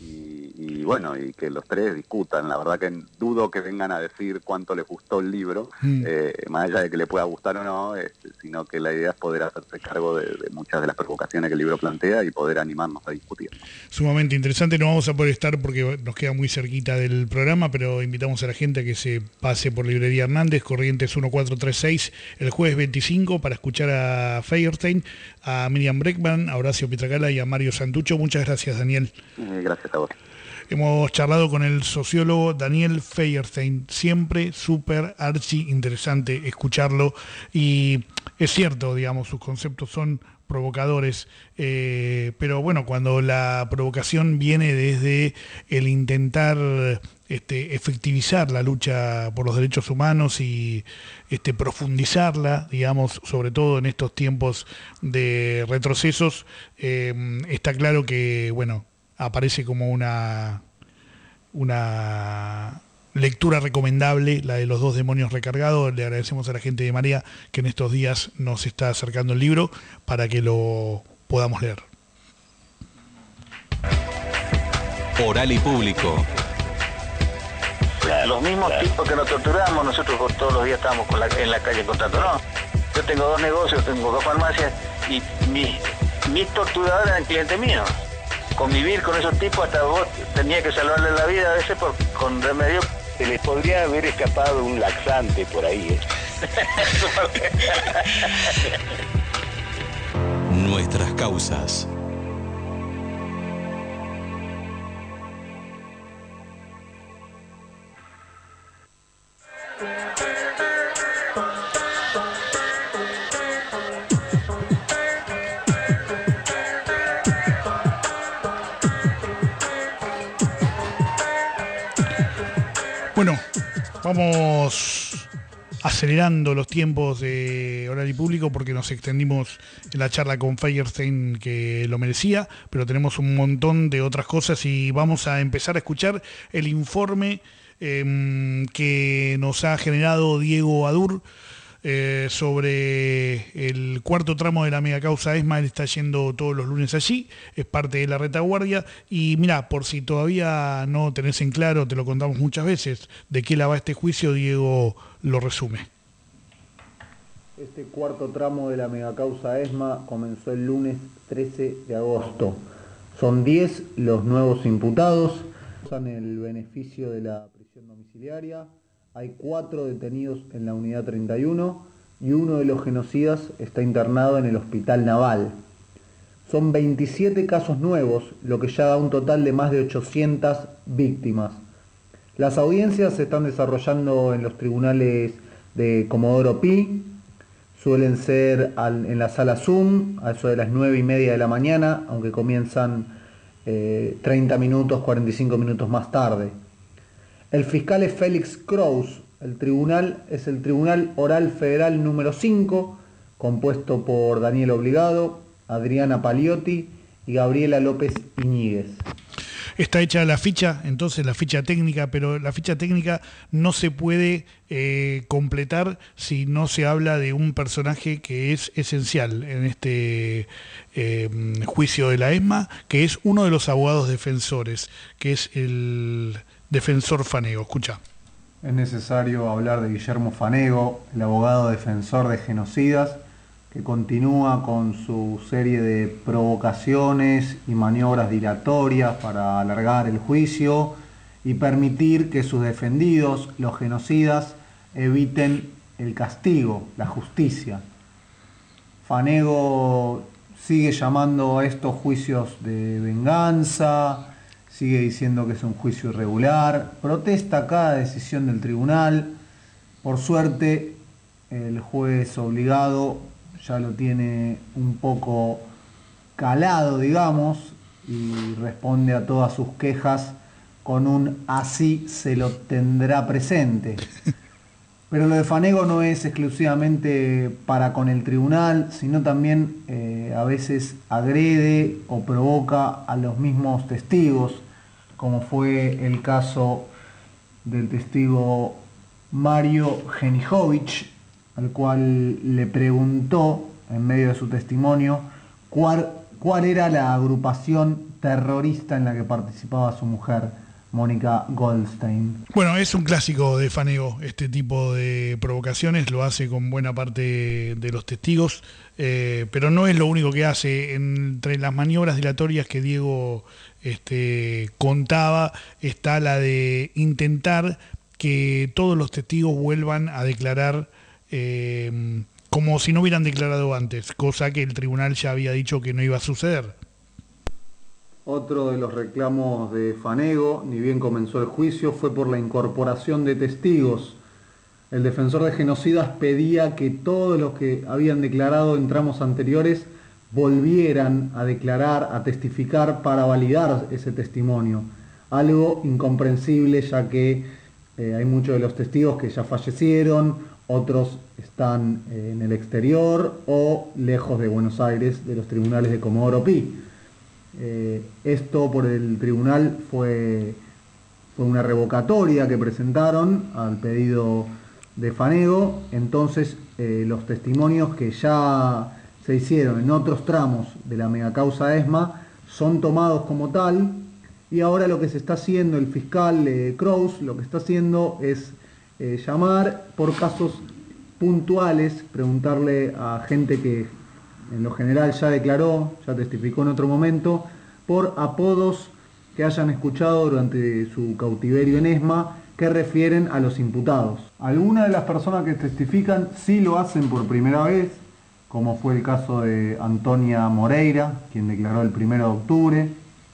y, y bueno, y que los tres discutan. La verdad que dudo que vengan a decir cuánto les gustó el libro, mm. eh, más allá de que le pueda gustar o no, este, sino que la idea es poder hacerse cargo de, de muchas de las provocaciones que el libro plantea y poder animarnos a discutir. Sumamente interesante. No vamos a poder estar porque nos queda muy cerquita del programa, pero invitamos a la gente a que se pase por Librería Hernández, Corrientes mil cuatrocientos treinta y seis, el jueves veinticinco, para escuchar a Feuerstein, a Miriam Bregman, a Horacio Pietragala y a Mario Santucho. Muchas gracias, Daniel. Eh, gracias a vos. Hemos charlado con el sociólogo Daniel Feierstein, siempre súper archi interesante escucharlo, y es cierto, digamos, sus conceptos son provocadores, eh, pero bueno, cuando la provocación viene desde el intentar este, efectivizar la lucha por los derechos humanos y este, profundizarla, digamos, sobre todo en estos tiempos de retrocesos, eh, está claro que, bueno, aparece como una, una lectura recomendable, la de Los dos demonios recargados. Le agradecemos a la gente de Marea que en estos días nos está acercando el libro para que lo podamos leer. Oral y Público. Los mismos tipos que nos torturamos, nosotros todos los días estamos con la, en la calle contando, no. Yo tengo dos negocios, tengo dos farmacias y mis, mis torturadores eran clientes míos. Convivir con esos tipos, hasta vos tenías que salvarle la vida a veces por, con remedio. Se les podría haber escapado un laxante por ahí, ¿eh? Nuestras causas. Bueno, vamos acelerando los tiempos de Oral y Público porque nos extendimos en la charla con Feierstein, que lo merecía, pero tenemos un montón de otras cosas y vamos a empezar a escuchar el informe eh, que nos ha generado Diego Adur eh, sobre el cuarto tramo de la megacausa ESMA. Él está yendo todos los lunes allí, es parte de la retaguardia, y mirá, por si todavía no tenés en claro, te lo contamos muchas veces, de qué la va este juicio, Diego lo resume. Este cuarto tramo de la megacausa ESMA comenzó el lunes trece de agosto. Son diez los nuevos imputados, usan el beneficio de la prisión domiciliaria. Hay cuatro detenidos en la unidad treinta y uno y uno de los genocidas está internado en el Hospital Naval. Son veintisiete casos nuevos, lo que ya da un total de más de ochocientas víctimas. Las audiencias se están desarrollando en los tribunales de Comodoro Pi, suelen ser al, en la sala Zoom, a eso de las nueve y media de la mañana, aunque comienzan eh, treinta minutos, cuarenta y cinco minutos más tarde. El fiscal es Félix Kraus. El tribunal es el Tribunal Oral Federal número cinco, compuesto por Daniel Obligado, Adriana Paliotti y Gabriela López Iñiguez. Está hecha la ficha, entonces la ficha técnica, pero la ficha técnica no se puede eh, completar si no se habla de un personaje que es esencial en este eh, juicio de la ESMA, que es uno de los abogados defensores, que es el defensor Fanego. Escucha. Es necesario hablar de Guillermo Fanego, el abogado defensor de genocidas, que continúa con su serie de provocaciones y maniobras dilatorias para alargar el juicio y permitir que sus defendidos, los genocidas, eviten el castigo, la justicia. Fanego sigue llamando a estos juicios de venganza, sigue diciendo que es un juicio irregular, protesta cada decisión del tribunal. Por suerte, el juez Obligado ya lo tiene un poco calado, digamos, y responde a todas sus quejas con un así se lo tendrá presente. Pero lo de Fanego no es exclusivamente para con el tribunal, sino también eh, a veces agrede o provoca a los mismos testigos, como fue el caso del testigo Mario Genijovich, al cual le preguntó en medio de su testimonio cuál, cuál era la agrupación terrorista en la que participaba su mujer, Mónica Goldstein. Bueno, es un clásico de Fanego este tipo de provocaciones, lo hace con buena parte de los testigos, eh, pero no es lo único que hace. Entre las maniobras dilatorias que Diego este, contaba está la de intentar que todos los testigos vuelvan a declarar Eh, como si no hubieran declarado antes, cosa que el tribunal ya había dicho que no iba a suceder. Otro de los reclamos de Fanego, ni bien comenzó el juicio, fue por la incorporación de testigos. El defensor de genocidas pedía que todos los que habían declarado en tramos anteriores volvieran a declarar, a testificar para validar ese testimonio. Algo incomprensible, ya que eh, hay muchos de los testigos que ya fallecieron, otros están eh, en el exterior o lejos de Buenos Aires, de los tribunales de Comodoro Pi. Eh, esto por el tribunal fue, fue una revocatoria que presentaron al pedido de Fanego. Entonces eh, los testimonios que ya se hicieron en otros tramos de la megacausa ESMA son tomados como tal, y ahora lo que se está haciendo, el fiscal eh, Kraus lo que está haciendo es eh, llamar por casos puntuales, preguntarle a gente que en lo general ya declaró, ya testificó en otro momento, por apodos que hayan escuchado durante su cautiverio en ESMA que refieren a los imputados. Algunas de las personas que testifican sí lo hacen por primera vez, como fue el caso de Antonia Moreira, quien declaró el primero de octubre.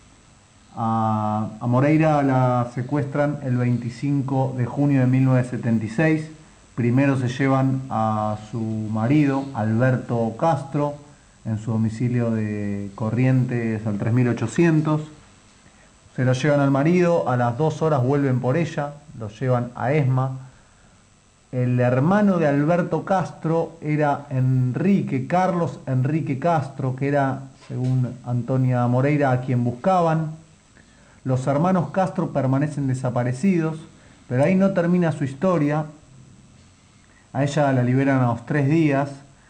A, a Moreira la secuestran el veinticinco de junio de mil novecientos setenta y seis. Primero se llevan a su marido, Alberto Castro, en su domicilio de Corrientes al tres mil ochocientos. Se lo llevan al marido, a las dos horas vuelven por ella, lo llevan a ESMA. El hermano de Alberto Castro era Enrique, Carlos Enrique Castro, que era, según Antonia Moreira, a quien buscaban. Los hermanos Castro permanecen desaparecidos, pero ahí no termina su historia. A ella la liberan a los tres días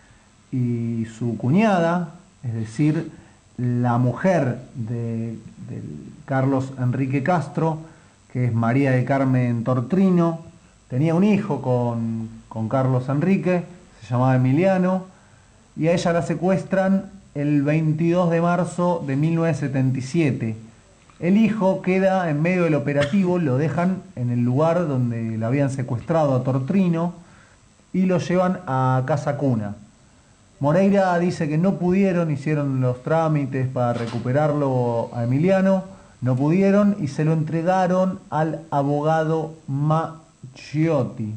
y su cuñada, es decir, la mujer de, de Carlos Enrique Castro, que es María de Carmen Tortrino, tenía un hijo con, con Carlos Enrique, se llamaba Emiliano, y a ella la secuestran el veintidós de marzo de mil novecientos setenta y siete. El hijo queda en medio del operativo, lo dejan en el lugar donde la habían secuestrado a Tortrino y lo llevan a Casa Cuna. Moreira dice que no pudieron, hicieron los trámites para recuperarlo a Emiliano, no pudieron y se lo entregaron al abogado Maggiotti.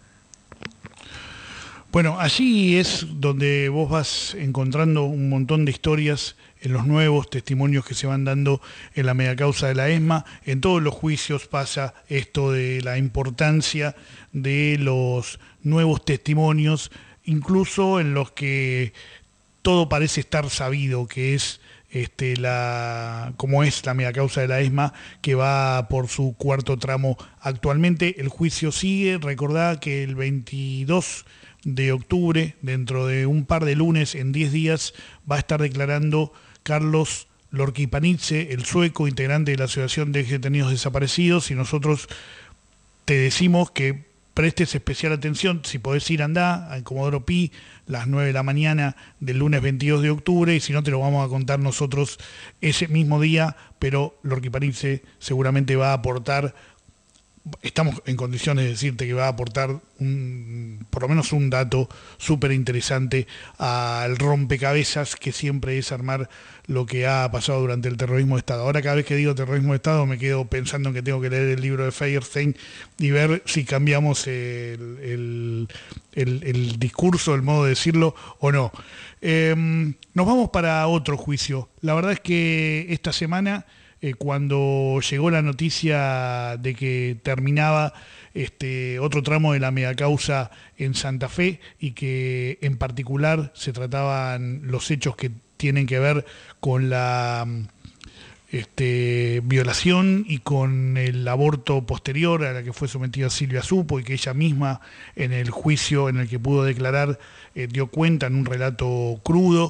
Bueno, allí es donde vos vas encontrando un montón de historias en los nuevos testimonios que se van dando en la megacausa de la ESMA. En todos los juicios pasa esto de la importancia de los nuevos testimonios, incluso en los que todo parece estar sabido, que es este, la, como es la megacausa de la ESMA, que va por su cuarto tramo actualmente. El juicio sigue. Recordá que el veintidós de octubre, dentro de un par de lunes, en diez días, va a estar declarando Carlos Lorquipanidze, el sueco, integrante de la Asociación de Detenidos Desaparecidos, y nosotros te decimos que prestes especial atención. Si podés ir, andá a Comodoro Pi, las nueve de la mañana del lunes veintidós de octubre, y si no te lo vamos a contar nosotros ese mismo día, pero Lorquipanidze seguramente va a aportar, estamos en condiciones de decirte que va a aportar un, por lo menos un dato súper interesante al rompecabezas que siempre es armar lo que ha pasado durante el terrorismo de Estado. Ahora cada vez que digo terrorismo de Estado me quedo pensando en que tengo que leer el libro de Feuerstein y ver si cambiamos el, el, el, el discurso, el modo de decirlo o no. Eh, nos vamos para otro juicio. La verdad es que esta semana, eh, cuando llegó la noticia de que terminaba este otro tramo de la megacausa en Santa Fe y que en particular se trataban los hechos que tienen que ver con la este, violación y con el aborto posterior a la que fue sometida Silvia Supo, y que ella misma en el juicio en el que pudo declarar eh, dio cuenta en un relato crudo,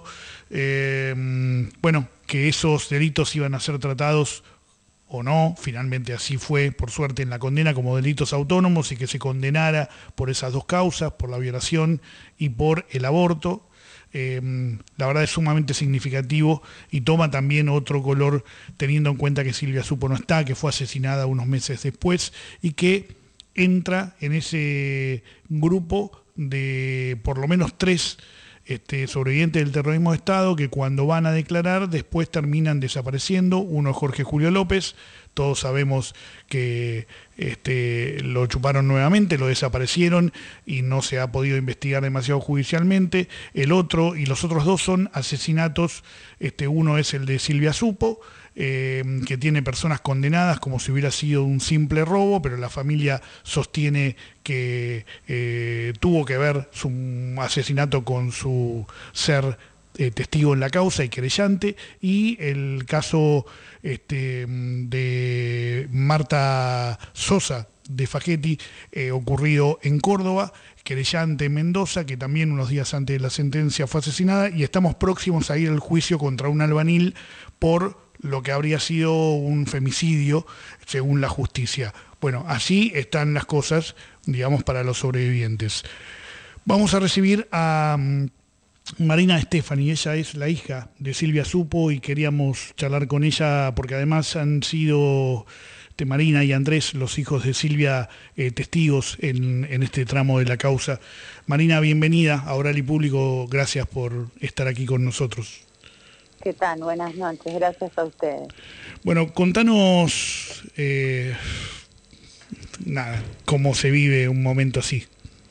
eh, bueno, que esos delitos iban a ser tratados o no, finalmente así fue, por suerte, en la condena como delitos autónomos, y que se condenara por esas dos causas, por la violación y por el aborto. Eh, la verdad es sumamente significativo y toma también otro color teniendo en cuenta que Silvia Supo no está, que fue asesinada unos meses después y que entra en ese grupo de por lo menos tres este, sobrevivientes del terrorismo de Estado que cuando van a declarar después terminan desapareciendo. Uno es Jorge Julio López, todos sabemos que este, lo chuparon nuevamente, lo desaparecieron y no se ha podido investigar demasiado judicialmente. El otro y los otros dos son asesinatos, este, uno es el de Silvia Supo, Eh, que tiene personas condenadas como si hubiera sido un simple robo, pero la familia sostiene que eh, tuvo que ver su asesinato con su ser eh, testigo en la causa y querellante. Y el caso este, de Marta Sosa de Fagetti, eh, ocurrido en Córdoba, querellante en Mendoza, que también unos días antes de la sentencia fue asesinada, y estamos próximos a ir al juicio contra un albanil por lo que habría sido un femicidio, según la justicia. Bueno, así están las cosas, digamos, para los sobrevivientes. Vamos a recibir a um, Marina Stefani. Ella es la hija de Silvia Supo y queríamos charlar con ella porque además han sido este, Marina y Andrés, los hijos de Silvia, eh, testigos en, en este tramo de la causa. Marina, bienvenida a Oral y Público, gracias por estar aquí con nosotros. ¿Qué tal? Buenas noches, gracias a ustedes. Bueno, contanos, eh, nada, cómo se vive un momento así.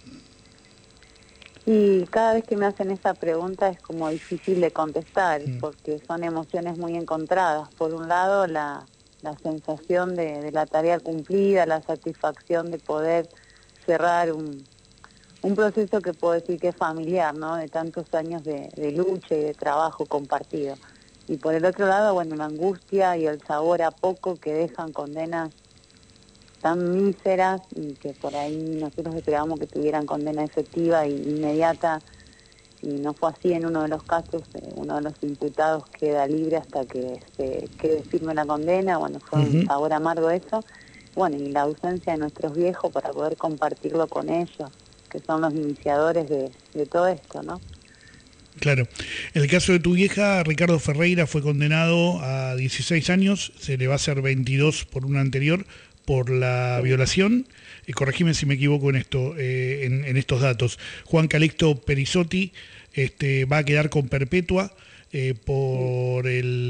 Y cada vez que me hacen esa pregunta es como difícil de contestar, mm. porque son emociones muy encontradas. Por un lado, la, la sensación de, de la tarea cumplida, la satisfacción de poder cerrar un... un proceso que puedo decir que es familiar, ¿no? De tantos años de, de lucha y de trabajo compartido. Y por el otro lado, bueno, la angustia y el sabor a poco que dejan condenas tan míseras y que por ahí nosotros esperábamos que tuvieran condena efectiva e inmediata, y no fue así en uno de los casos. Eh, uno de los imputados queda libre hasta que se quede firme la condena. Bueno, fue uh-huh. un sabor amargo eso. Bueno, y la ausencia de nuestros viejos para poder compartirlo con ellos, que son los iniciadores de, de todo esto, ¿no? Claro. En el caso de tu vieja, Ricardo Ferreira fue condenado a dieciséis años, se le va a hacer veintidós por una anterior, por la sí. violación. Eh, corregime si me equivoco en esto, eh, en, en estos datos. Juan Calixto Perisotti este, va a quedar con perpetua eh, por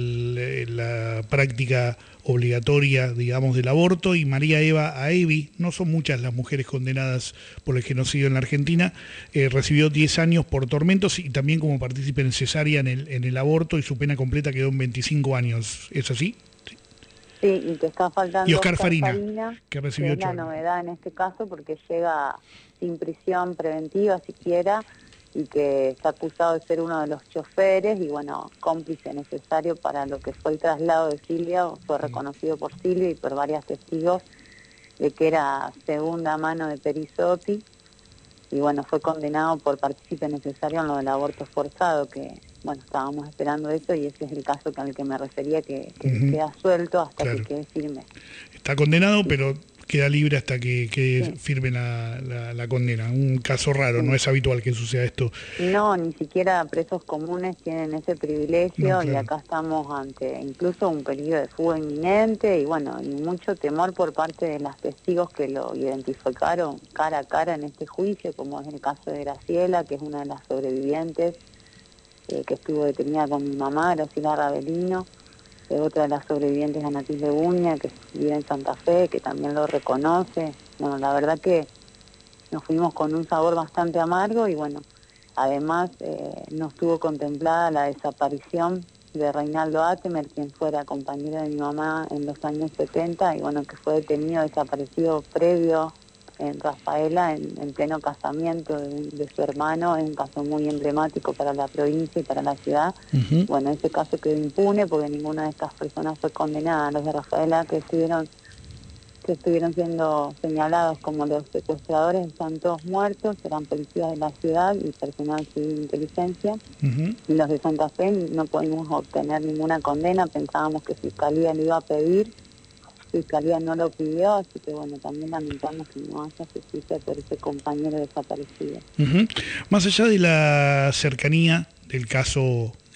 el, la práctica obligatoria, digamos, del aborto, y María Eva Aevi, no son muchas las mujeres condenadas por el genocidio en la Argentina, eh, recibió diez años por tormentos y también como partícipe en cesárea en el, en el aborto, y su pena completa quedó en veinticinco años. ¿Es así? Sí, sí, y que está faltando y Oscar, Oscar Farina, Farina, que recibió que es la novedad en este caso porque llega sin prisión preventiva siquiera, y que está acusado de ser uno de los choferes y, bueno, cómplice necesario para lo que fue el traslado de Silvia. Fue reconocido por Silvia y por varios testigos de que era segunda mano de Perisotti, y, bueno, fue condenado por partícipe necesario en lo del aborto forzado, que, bueno, estábamos esperando eso, y ese es el caso al que me refería, que, que uh-huh. queda suelto hasta claro. que quede firme. Está condenado, sí. pero queda libre hasta que, que sí. firme la, la, la condena. Un caso raro, sí. no es habitual que suceda esto. No, ni siquiera presos comunes tienen ese privilegio, no, claro. y acá estamos ante incluso un peligro de fuga inminente y, bueno, y mucho temor por parte de los testigos que lo identificaron cara a cara en este juicio, como es el caso de Graciela, que es una de las sobrevivientes eh, que estuvo detenida con mi mamá, Graciela Ravelino. De otra de las sobrevivientes, Ana Tilde Buña, que vive en Santa Fe, que también lo reconoce. Bueno, la verdad que nos fuimos con un sabor bastante amargo y, bueno, además eh, no estuvo contemplada la desaparición de Reinaldo Attemer, quien fuera compañero de mi mamá en los años setenta y, bueno, que fue detenido, desaparecido previo en Rafaela, en, en pleno casamiento de, de su hermano. Es un caso muy emblemático para la provincia y para la ciudad. Uh-huh. Bueno, ese caso quedó impune porque ninguna de estas personas fue condenada. Los de Rafaela que estuvieron que estuvieron siendo señalados como los secuestradores están todos muertos, eran policías de la ciudad y personal civil de inteligencia. Uh-huh. Y los de Santa Fe no pudimos obtener ninguna condena, pensábamos que Fiscalía lo iba a pedir, Fiscalía no lo pidió, así que, bueno, también lamentamos que no haya justicia por ese compañero desaparecido. Uh-huh. Más allá de la cercanía del caso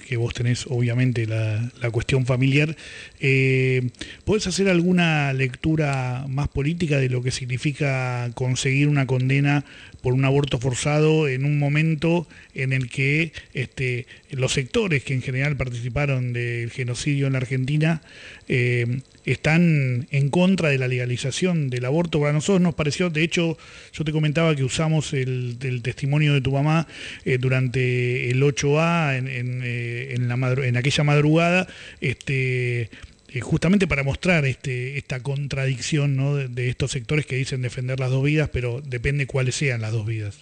que vos tenés obviamente la, la cuestión familiar, eh, ¿podés hacer alguna lectura más política de lo que significa conseguir una condena por un aborto forzado en un momento en el que este, los sectores que en general participaron del genocidio en la Argentina eh, están en contra de la legalización del aborto? Para nosotros nos pareció, de hecho, yo te comentaba que usamos el, el testimonio de tu mamá eh, durante el ocho A en, en, eh, en, la madru- en aquella madrugada, este, eh, justamente para mostrar este, esta contradicción, ¿no?, de, de estos sectores que dicen defender las dos vidas, pero depende cuáles sean las dos vidas.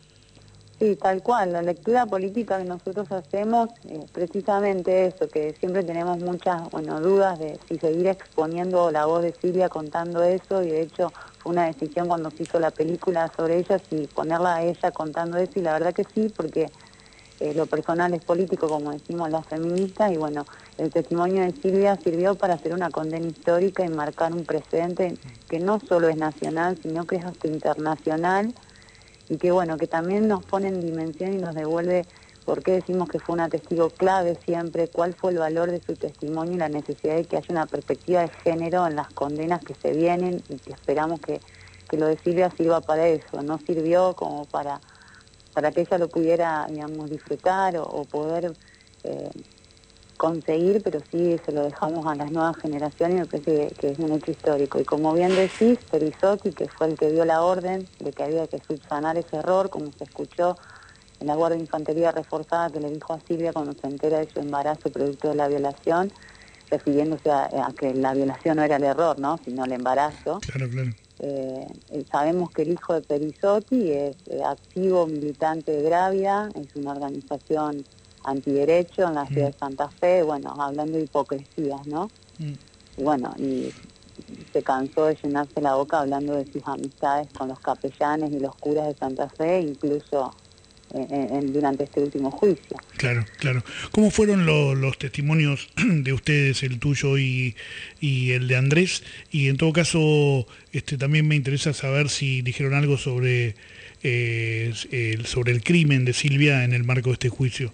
Sí, tal cual. La lectura política que nosotros hacemos es precisamente eso, que siempre tenemos muchas bueno, dudas de si seguir exponiendo la voz de Silvia contando eso, y de hecho fue una decisión cuando se hizo la película sobre ella, si ponerla a ella contando eso, y la verdad que sí, porque eh, lo personal es político, como decimos las feministas, y bueno, el testimonio de Silvia sirvió para hacer una condena histórica y marcar un precedente que no solo es nacional, sino que es hasta internacional, y que bueno, que también nos pone en dimensión y nos devuelve por qué decimos que fue una testigo clave siempre, cuál fue el valor de su testimonio y la necesidad de que haya una perspectiva de género en las condenas que se vienen, y que esperamos que, que lo de Silvia sirva para eso, no sirvió como para, para que ella lo pudiera, digamos, disfrutar o, o poder eh, conseguir, pero sí se lo dejamos a las nuevas generaciones, y me parece que, que es un hecho histórico. Y como bien decís, Perizzotti, que fue el que dio la orden de que había que subsanar ese error, como se escuchó en la Guardia de Infantería Reforzada, que le dijo a Silvia cuando se entera de su embarazo producto de la violación, refiriéndose a, a que la violación no era el error, ¿no?, sino el embarazo. Claro, claro. Eh, sabemos que el hijo de Perizzotti es eh, activo militante de Gravia, es una organización antiderecho en la ciudad mm. de Santa Fe, bueno, hablando de hipocresías, ¿no? Mm. Y bueno, y se cansó de llenarse la boca hablando de sus amistades con los capellanes y los curas de Santa Fe, incluso en, en, durante este último juicio. Claro, claro. ¿Cómo fueron lo, los testimonios de ustedes, el tuyo y, y el de Andrés? Y en todo caso, este, también me interesa saber si dijeron algo sobre, eh, el, sobre el crimen de Silvia en el marco de este juicio.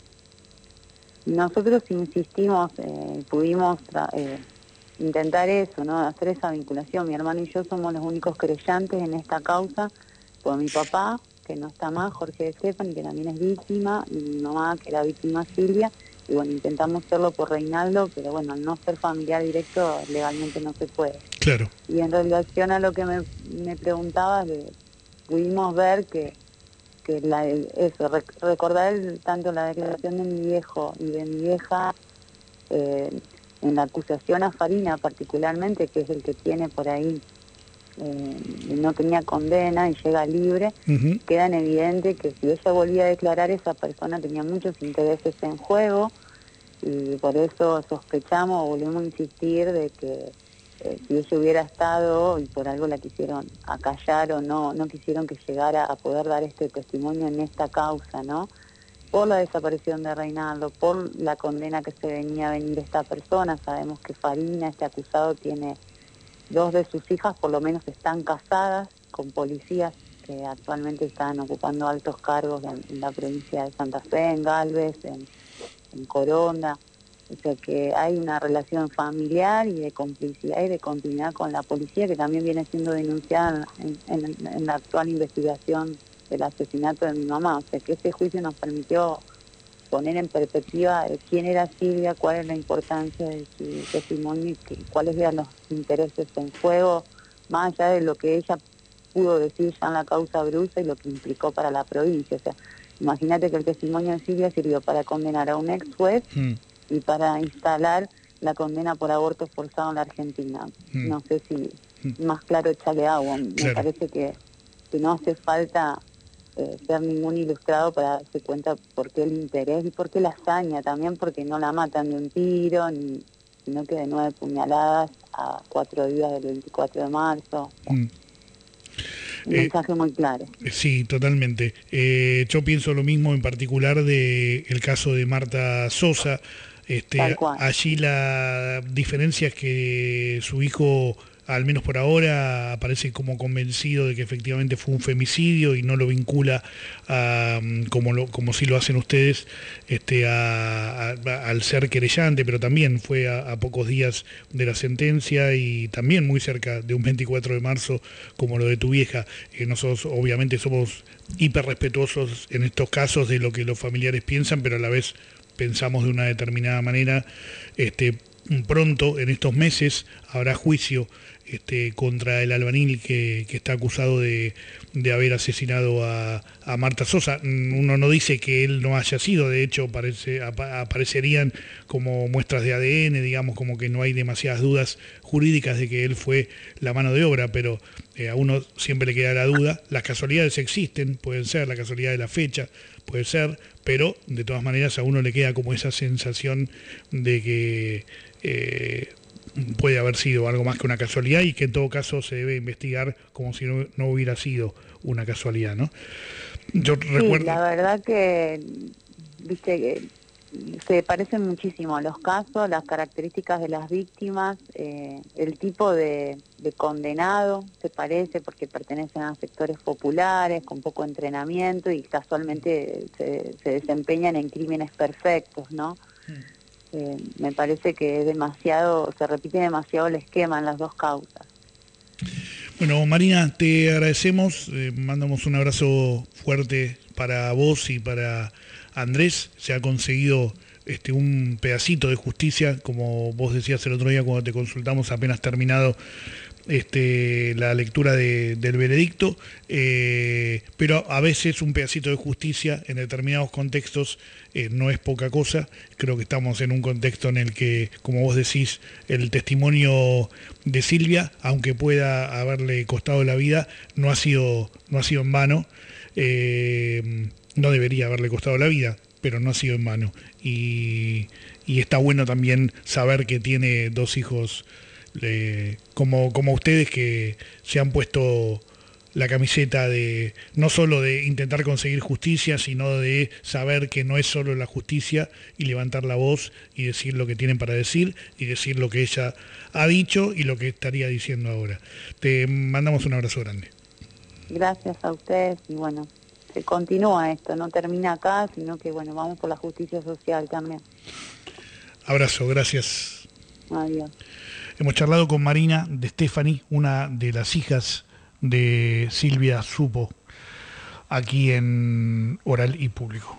Nosotros insistimos, eh, pudimos eh, intentar eso, ¿no?, hacer esa vinculación. Mi hermano y yo somos los únicos creyentes en esta causa, por mi papá, que no está más, Jorge de Stefani, que también es víctima, y mi mamá, que era víctima Silvia, y bueno, intentamos hacerlo por Reinaldo, pero bueno, al no ser familiar directo, legalmente no se puede. Claro. Y en relación a lo que me, me preguntabas, de, pudimos ver que que la, eso, rec, recordar el, tanto la declaración de mi viejo y de mi vieja eh, en la acusación a Farina particularmente, que es el que tiene por ahí, eh, no tenía condena y llega libre, uh-huh. Queda en evidente que si ella volvía a declarar, esa persona tenía muchos intereses en juego, y por eso sospechamos o volvemos a insistir de que Eh, si ella hubiera estado y por algo la quisieron acallar o no, no quisieron que llegara a poder dar este testimonio en esta causa, ¿no? Por la desaparición de Reinaldo, por la condena que se venía a venir esta persona. Sabemos que Farina, este acusado, tiene dos de sus hijas, por lo menos están casadas con policías que actualmente están ocupando altos cargos en, en la provincia de Santa Fe, en Galvez, en, en Coronda. O sea que hay una relación familiar y de complicidad y de continuidad con la policía, que también viene siendo denunciada en, en, en la actual investigación del asesinato de mi mamá. O sea que este juicio nos permitió poner en perspectiva quién era Silvia, cuál es la importancia de su testimonio y que, cuáles eran los intereses en juego, más allá de lo que ella pudo decir ya en la causa Brusa y lo que implicó para la provincia. O sea, imagínate que el testimonio de Silvia sirvió para condenar a un ex juez mm. y para instalar la condena por aborto forzado en la Argentina. Mm. No sé si mm. más claro echarle agua. Me claro. parece que, que no hace falta eh, ser ningún ilustrado para darse cuenta por qué el interés y por qué la hazaña, también porque no la matan de un tiro, ni, sino que de nueve puñaladas a cuatro días del veinticuatro de marzo. Mm. Un eh, mensaje muy claro. Sí, totalmente. Eh, yo pienso lo mismo en particular de el caso de Marta Sosa. Este, allí la diferencia es que su hijo al menos por ahora, aparece como convencido de que efectivamente fue un femicidio y no lo vincula a, como, lo, como si lo hacen ustedes este, a, a, al ser querellante, pero también fue a, a pocos días de la sentencia y también muy cerca de un veinticuatro de marzo como lo de tu vieja. Eh, nosotros obviamente somos hiper respetuosos en estos casos de lo que los familiares piensan, pero a la vez pensamos de una determinada manera. Este, pronto, en estos meses, habrá juicio este, contra el albanil que, que está acusado de, de haber asesinado a, a Marta Sosa. Uno no dice que él no haya sido, de hecho parece, ap aparecerían como muestras de A D N, digamos, como que no hay demasiadas dudas jurídicas de que él fue la mano de obra, pero eh, a uno siempre le queda la duda. Las casualidades existen, pueden ser, la casualidad de la fecha, puede ser, pero de todas maneras a uno le queda como esa sensación de que eh, puede haber sido algo más que una casualidad y que en todo caso se debe investigar como si no, no hubiera sido una casualidad, ¿no? Yo sí, recuerdo... la verdad que, viste, que se parecen muchísimo los casos, las características de las víctimas, eh, el tipo de, de condenado se parece porque pertenecen a sectores populares, con poco entrenamiento y casualmente se, se desempeñan en crímenes perfectos, ¿no? Mm. Eh, me parece que es demasiado, se repite demasiado el esquema en las dos causas. Bueno, Marina, te agradecemos, eh, mandamos un abrazo fuerte para vos y para Andrés. Se ha conseguido este, un pedacito de justicia, como vos decías el otro día cuando te consultamos, apenas terminado este, la lectura de, del veredicto, eh, pero a veces un pedacito de justicia en determinados contextos eh, no es poca cosa. Creo que estamos en un contexto en el que, como vos decís, el testimonio de Silvia, aunque pueda haberle costado la vida, no ha sido, no ha sido en vano. Eh, no debería haberle costado la vida, pero no ha sido en vano. Y, y está bueno también saber que tiene dos hijos eh, como, como ustedes, que se han puesto la camiseta de no solo de intentar conseguir justicia, sino de saber que no es solo la justicia y levantar la voz y decir lo que tienen para decir y decir lo que ella ha dicho y lo que estaría diciendo ahora. Te mandamos un abrazo grande. Gracias a ustedes y bueno, se continúa esto, no termina acá, sino que bueno, vamos por la justicia social también. Abrazo, gracias. Adiós. Hemos charlado con Marina de Stefani, una de las hijas de Silvia Supo, aquí en Oral y Público.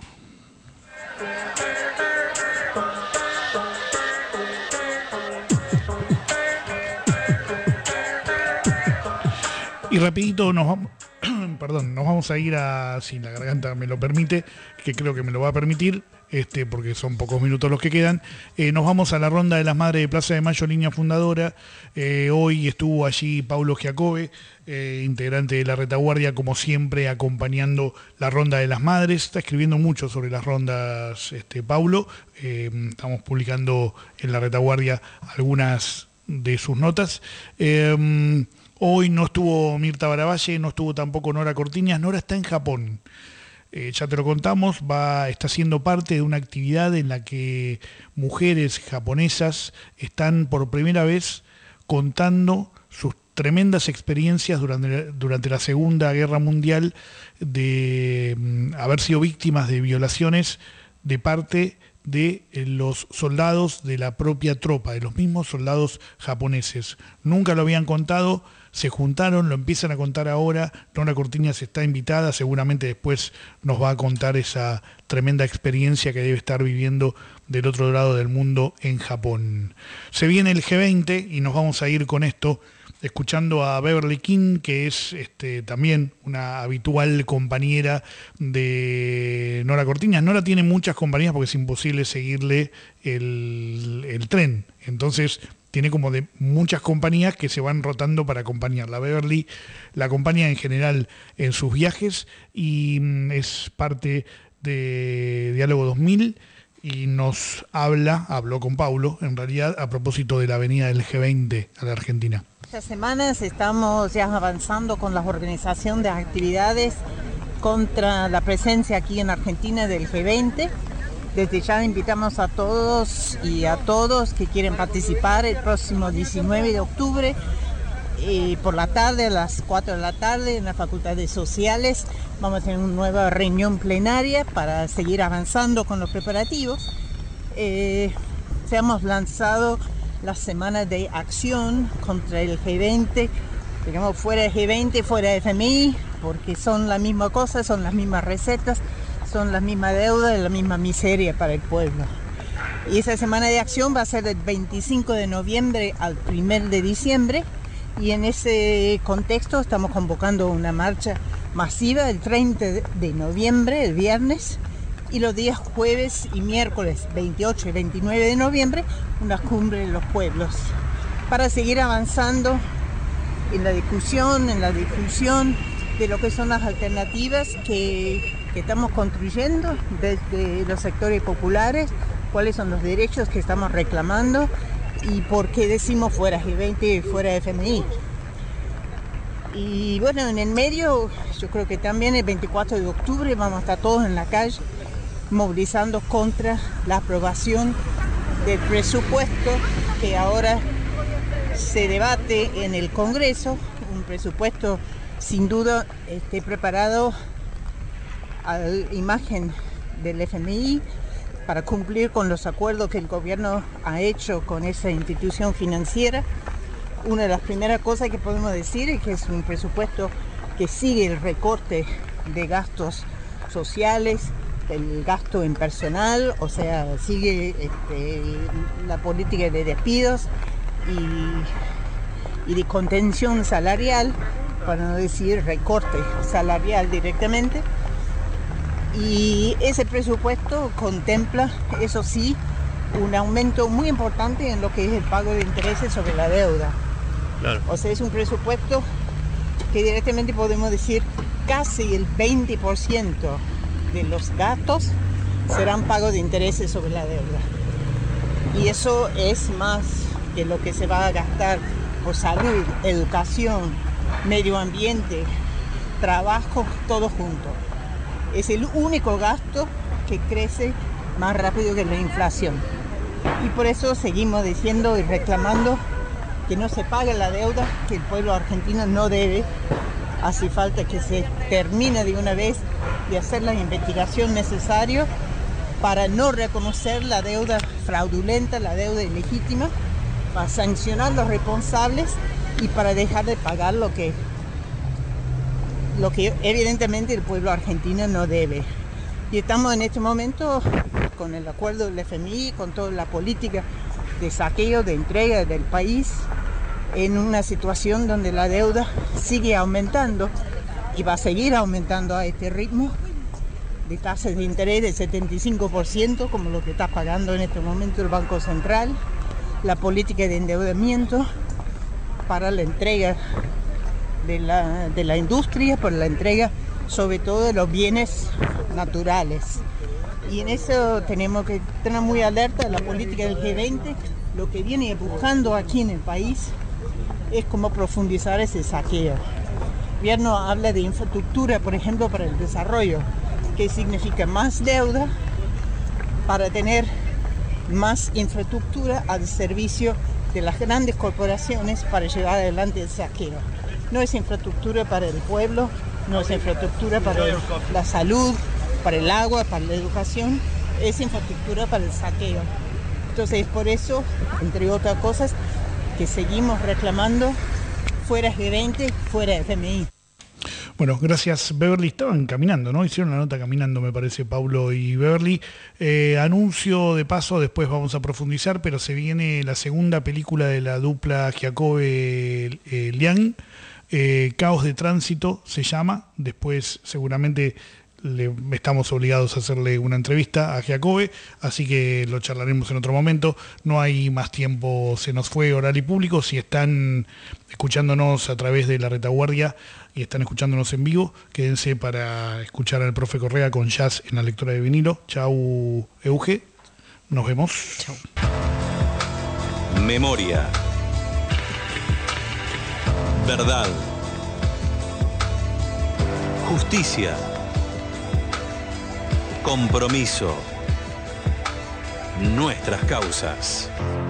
Y rapidito nos vamos, perdón, nos vamos a ir a, si la garganta me lo permite, que creo que me lo va a permitir, este, porque son pocos minutos los que quedan. Eh, nos vamos a la ronda de las Madres de Plaza de Mayo, línea fundadora. Eh, hoy estuvo allí Paulo Giacobbe, eh, integrante de la retaguardia, como siempre, acompañando la ronda de las Madres. Está escribiendo mucho sobre las rondas, este, Paulo. Eh, estamos publicando en la retaguardia algunas de sus notas. Eh, Hoy no estuvo Mirta Baravalle, no estuvo tampoco Nora Cortiñas. Nora está en Japón. Eh, ya te lo contamos, va, está siendo parte de una actividad en la que mujeres japonesas están por primera vez contando sus tremendas experiencias durante, durante la Segunda Guerra Mundial de um, haber sido víctimas de violaciones de parte de los soldados de la propia tropa, de los mismos soldados japoneses. Nunca lo habían contado, se juntaron, lo empiezan a contar ahora. Nora Cortiñas está invitada, seguramente después nos va a contar esa tremenda experiencia que debe estar viviendo del otro lado del mundo en Japón. Se viene el G veinte y nos vamos a ir con esto, escuchando a Beverly King, que es este, también una habitual compañera de Nora Cortiñas. Nora tiene muchas compañías porque es imposible seguirle el, el tren, entonces tiene como de muchas compañías que se van rotando para acompañarla. Beverly la acompaña en general en sus viajes y mm, es parte de Diálogo dos mil y nos habla, habló con Paulo, en realidad, a propósito de la venida del G veinte a la Argentina. Estas semanas estamos ya avanzando con la organización de actividades contra la presencia aquí en Argentina del G veinte. Desde ya invitamos a todos y a todos que quieren participar el próximo diecinueve de octubre Y por la tarde, a las cuatro de la tarde, en la Facultad de Sociales, vamos a tener una nueva reunión plenaria para seguir avanzando con los preparativos. Eh, se hemos lanzado la semana de acción contra el G veinte, digamos fuera de G veinte, fuera de F M I, porque son la misma cosa, son las mismas recetas, son la misma deuda y la misma miseria para el pueblo. Y esa semana de acción va a ser del veinticinco de noviembre al primero de diciembre, y en ese contexto estamos convocando una marcha masiva el treinta de noviembre, el viernes, y los días jueves y miércoles veintiocho y veintinueve de noviembre, una cumbre de los pueblos, para seguir avanzando en la discusión, en la difusión de lo que son las alternativas que, que estamos construyendo desde los sectores populares, cuáles son los derechos que estamos reclamando y por qué decimos fuera G veinte y fuera F M I. Y bueno, en el medio, yo creo que también el veinticuatro de octubre vamos a estar todos en la calle movilizando contra la aprobación del presupuesto que ahora se debate en el Congreso, un presupuesto sin duda este, preparado a la imagen del F M I para cumplir con los acuerdos que el gobierno ha hecho con esa institución financiera. Una de las primeras cosas que podemos decir es que es un presupuesto que sigue el recorte de gastos sociales, el gasto en personal, o sea, sigue este, la política de despidos y, y de contención salarial, para no decir recorte salarial directamente. Y ese presupuesto contempla, eso sí, un aumento muy importante en lo que es el pago de intereses sobre la deuda. Claro. O sea, es un presupuesto que directamente podemos decir casi el veinte por ciento de los gastos serán pagos de intereses sobre la deuda. Y eso es más que lo que se va a gastar por salud, educación, medio ambiente, trabajo, todo junto. Es el único gasto que crece más rápido que la inflación. Y por eso seguimos diciendo y reclamando que no se pague la deuda que el pueblo argentino no debe. Hace falta que se termine de una vez de hacer la investigación necesaria para no reconocer la deuda fraudulenta, la deuda ilegítima, para sancionar a los responsables y para dejar de pagar lo que, lo que evidentemente el pueblo argentino no debe. Y estamos en este momento con el acuerdo del F M I, con toda la política de saqueo, de entrega del país, en una situación donde la deuda sigue aumentando y va a seguir aumentando a este ritmo de tasas de interés de setenta y cinco por ciento, como lo que está pagando en este momento el Banco Central, la política de endeudamiento para la entrega de la, de la industria, para la entrega sobre todo de los bienes naturales. Y en eso tenemos que tener muy alerta la política del G veinte, lo que viene buscando aquí en el país es cómo profundizar ese saqueo. El gobierno habla de infraestructura, por ejemplo, para el desarrollo, que significa más deuda para tener más infraestructura al servicio de las grandes corporaciones para llevar adelante el saqueo. No es infraestructura para el pueblo, no es infraestructura para el, la salud, para el agua, para la educación, es infraestructura para el saqueo. Entonces, por eso, entre otras cosas, que seguimos reclamando fuera G veinte, fuera F M I. Bueno, gracias Beverly. Estaban caminando, ¿no? Hicieron la nota caminando, me parece, Paulo y Beverly. Eh, anuncio de paso, después vamos a profundizar, pero se viene la segunda película de la dupla Giacobbe-Liang. Eh, Caos de Tránsito se llama. Después seguramente le, estamos obligados a hacerle una entrevista a Giacobbe, así que lo charlaremos en otro momento. No hay más tiempo, se nos fue oral y público. Si están escuchándonos a través de la retaguardia y están escuchándonos en vivo, quédense para escuchar al profe Correa con jazz en la lectura de vinilo. Chau, Euge. Nos vemos. Chau. Memoria. Verdad. Justicia. Compromiso. Nuestras causas.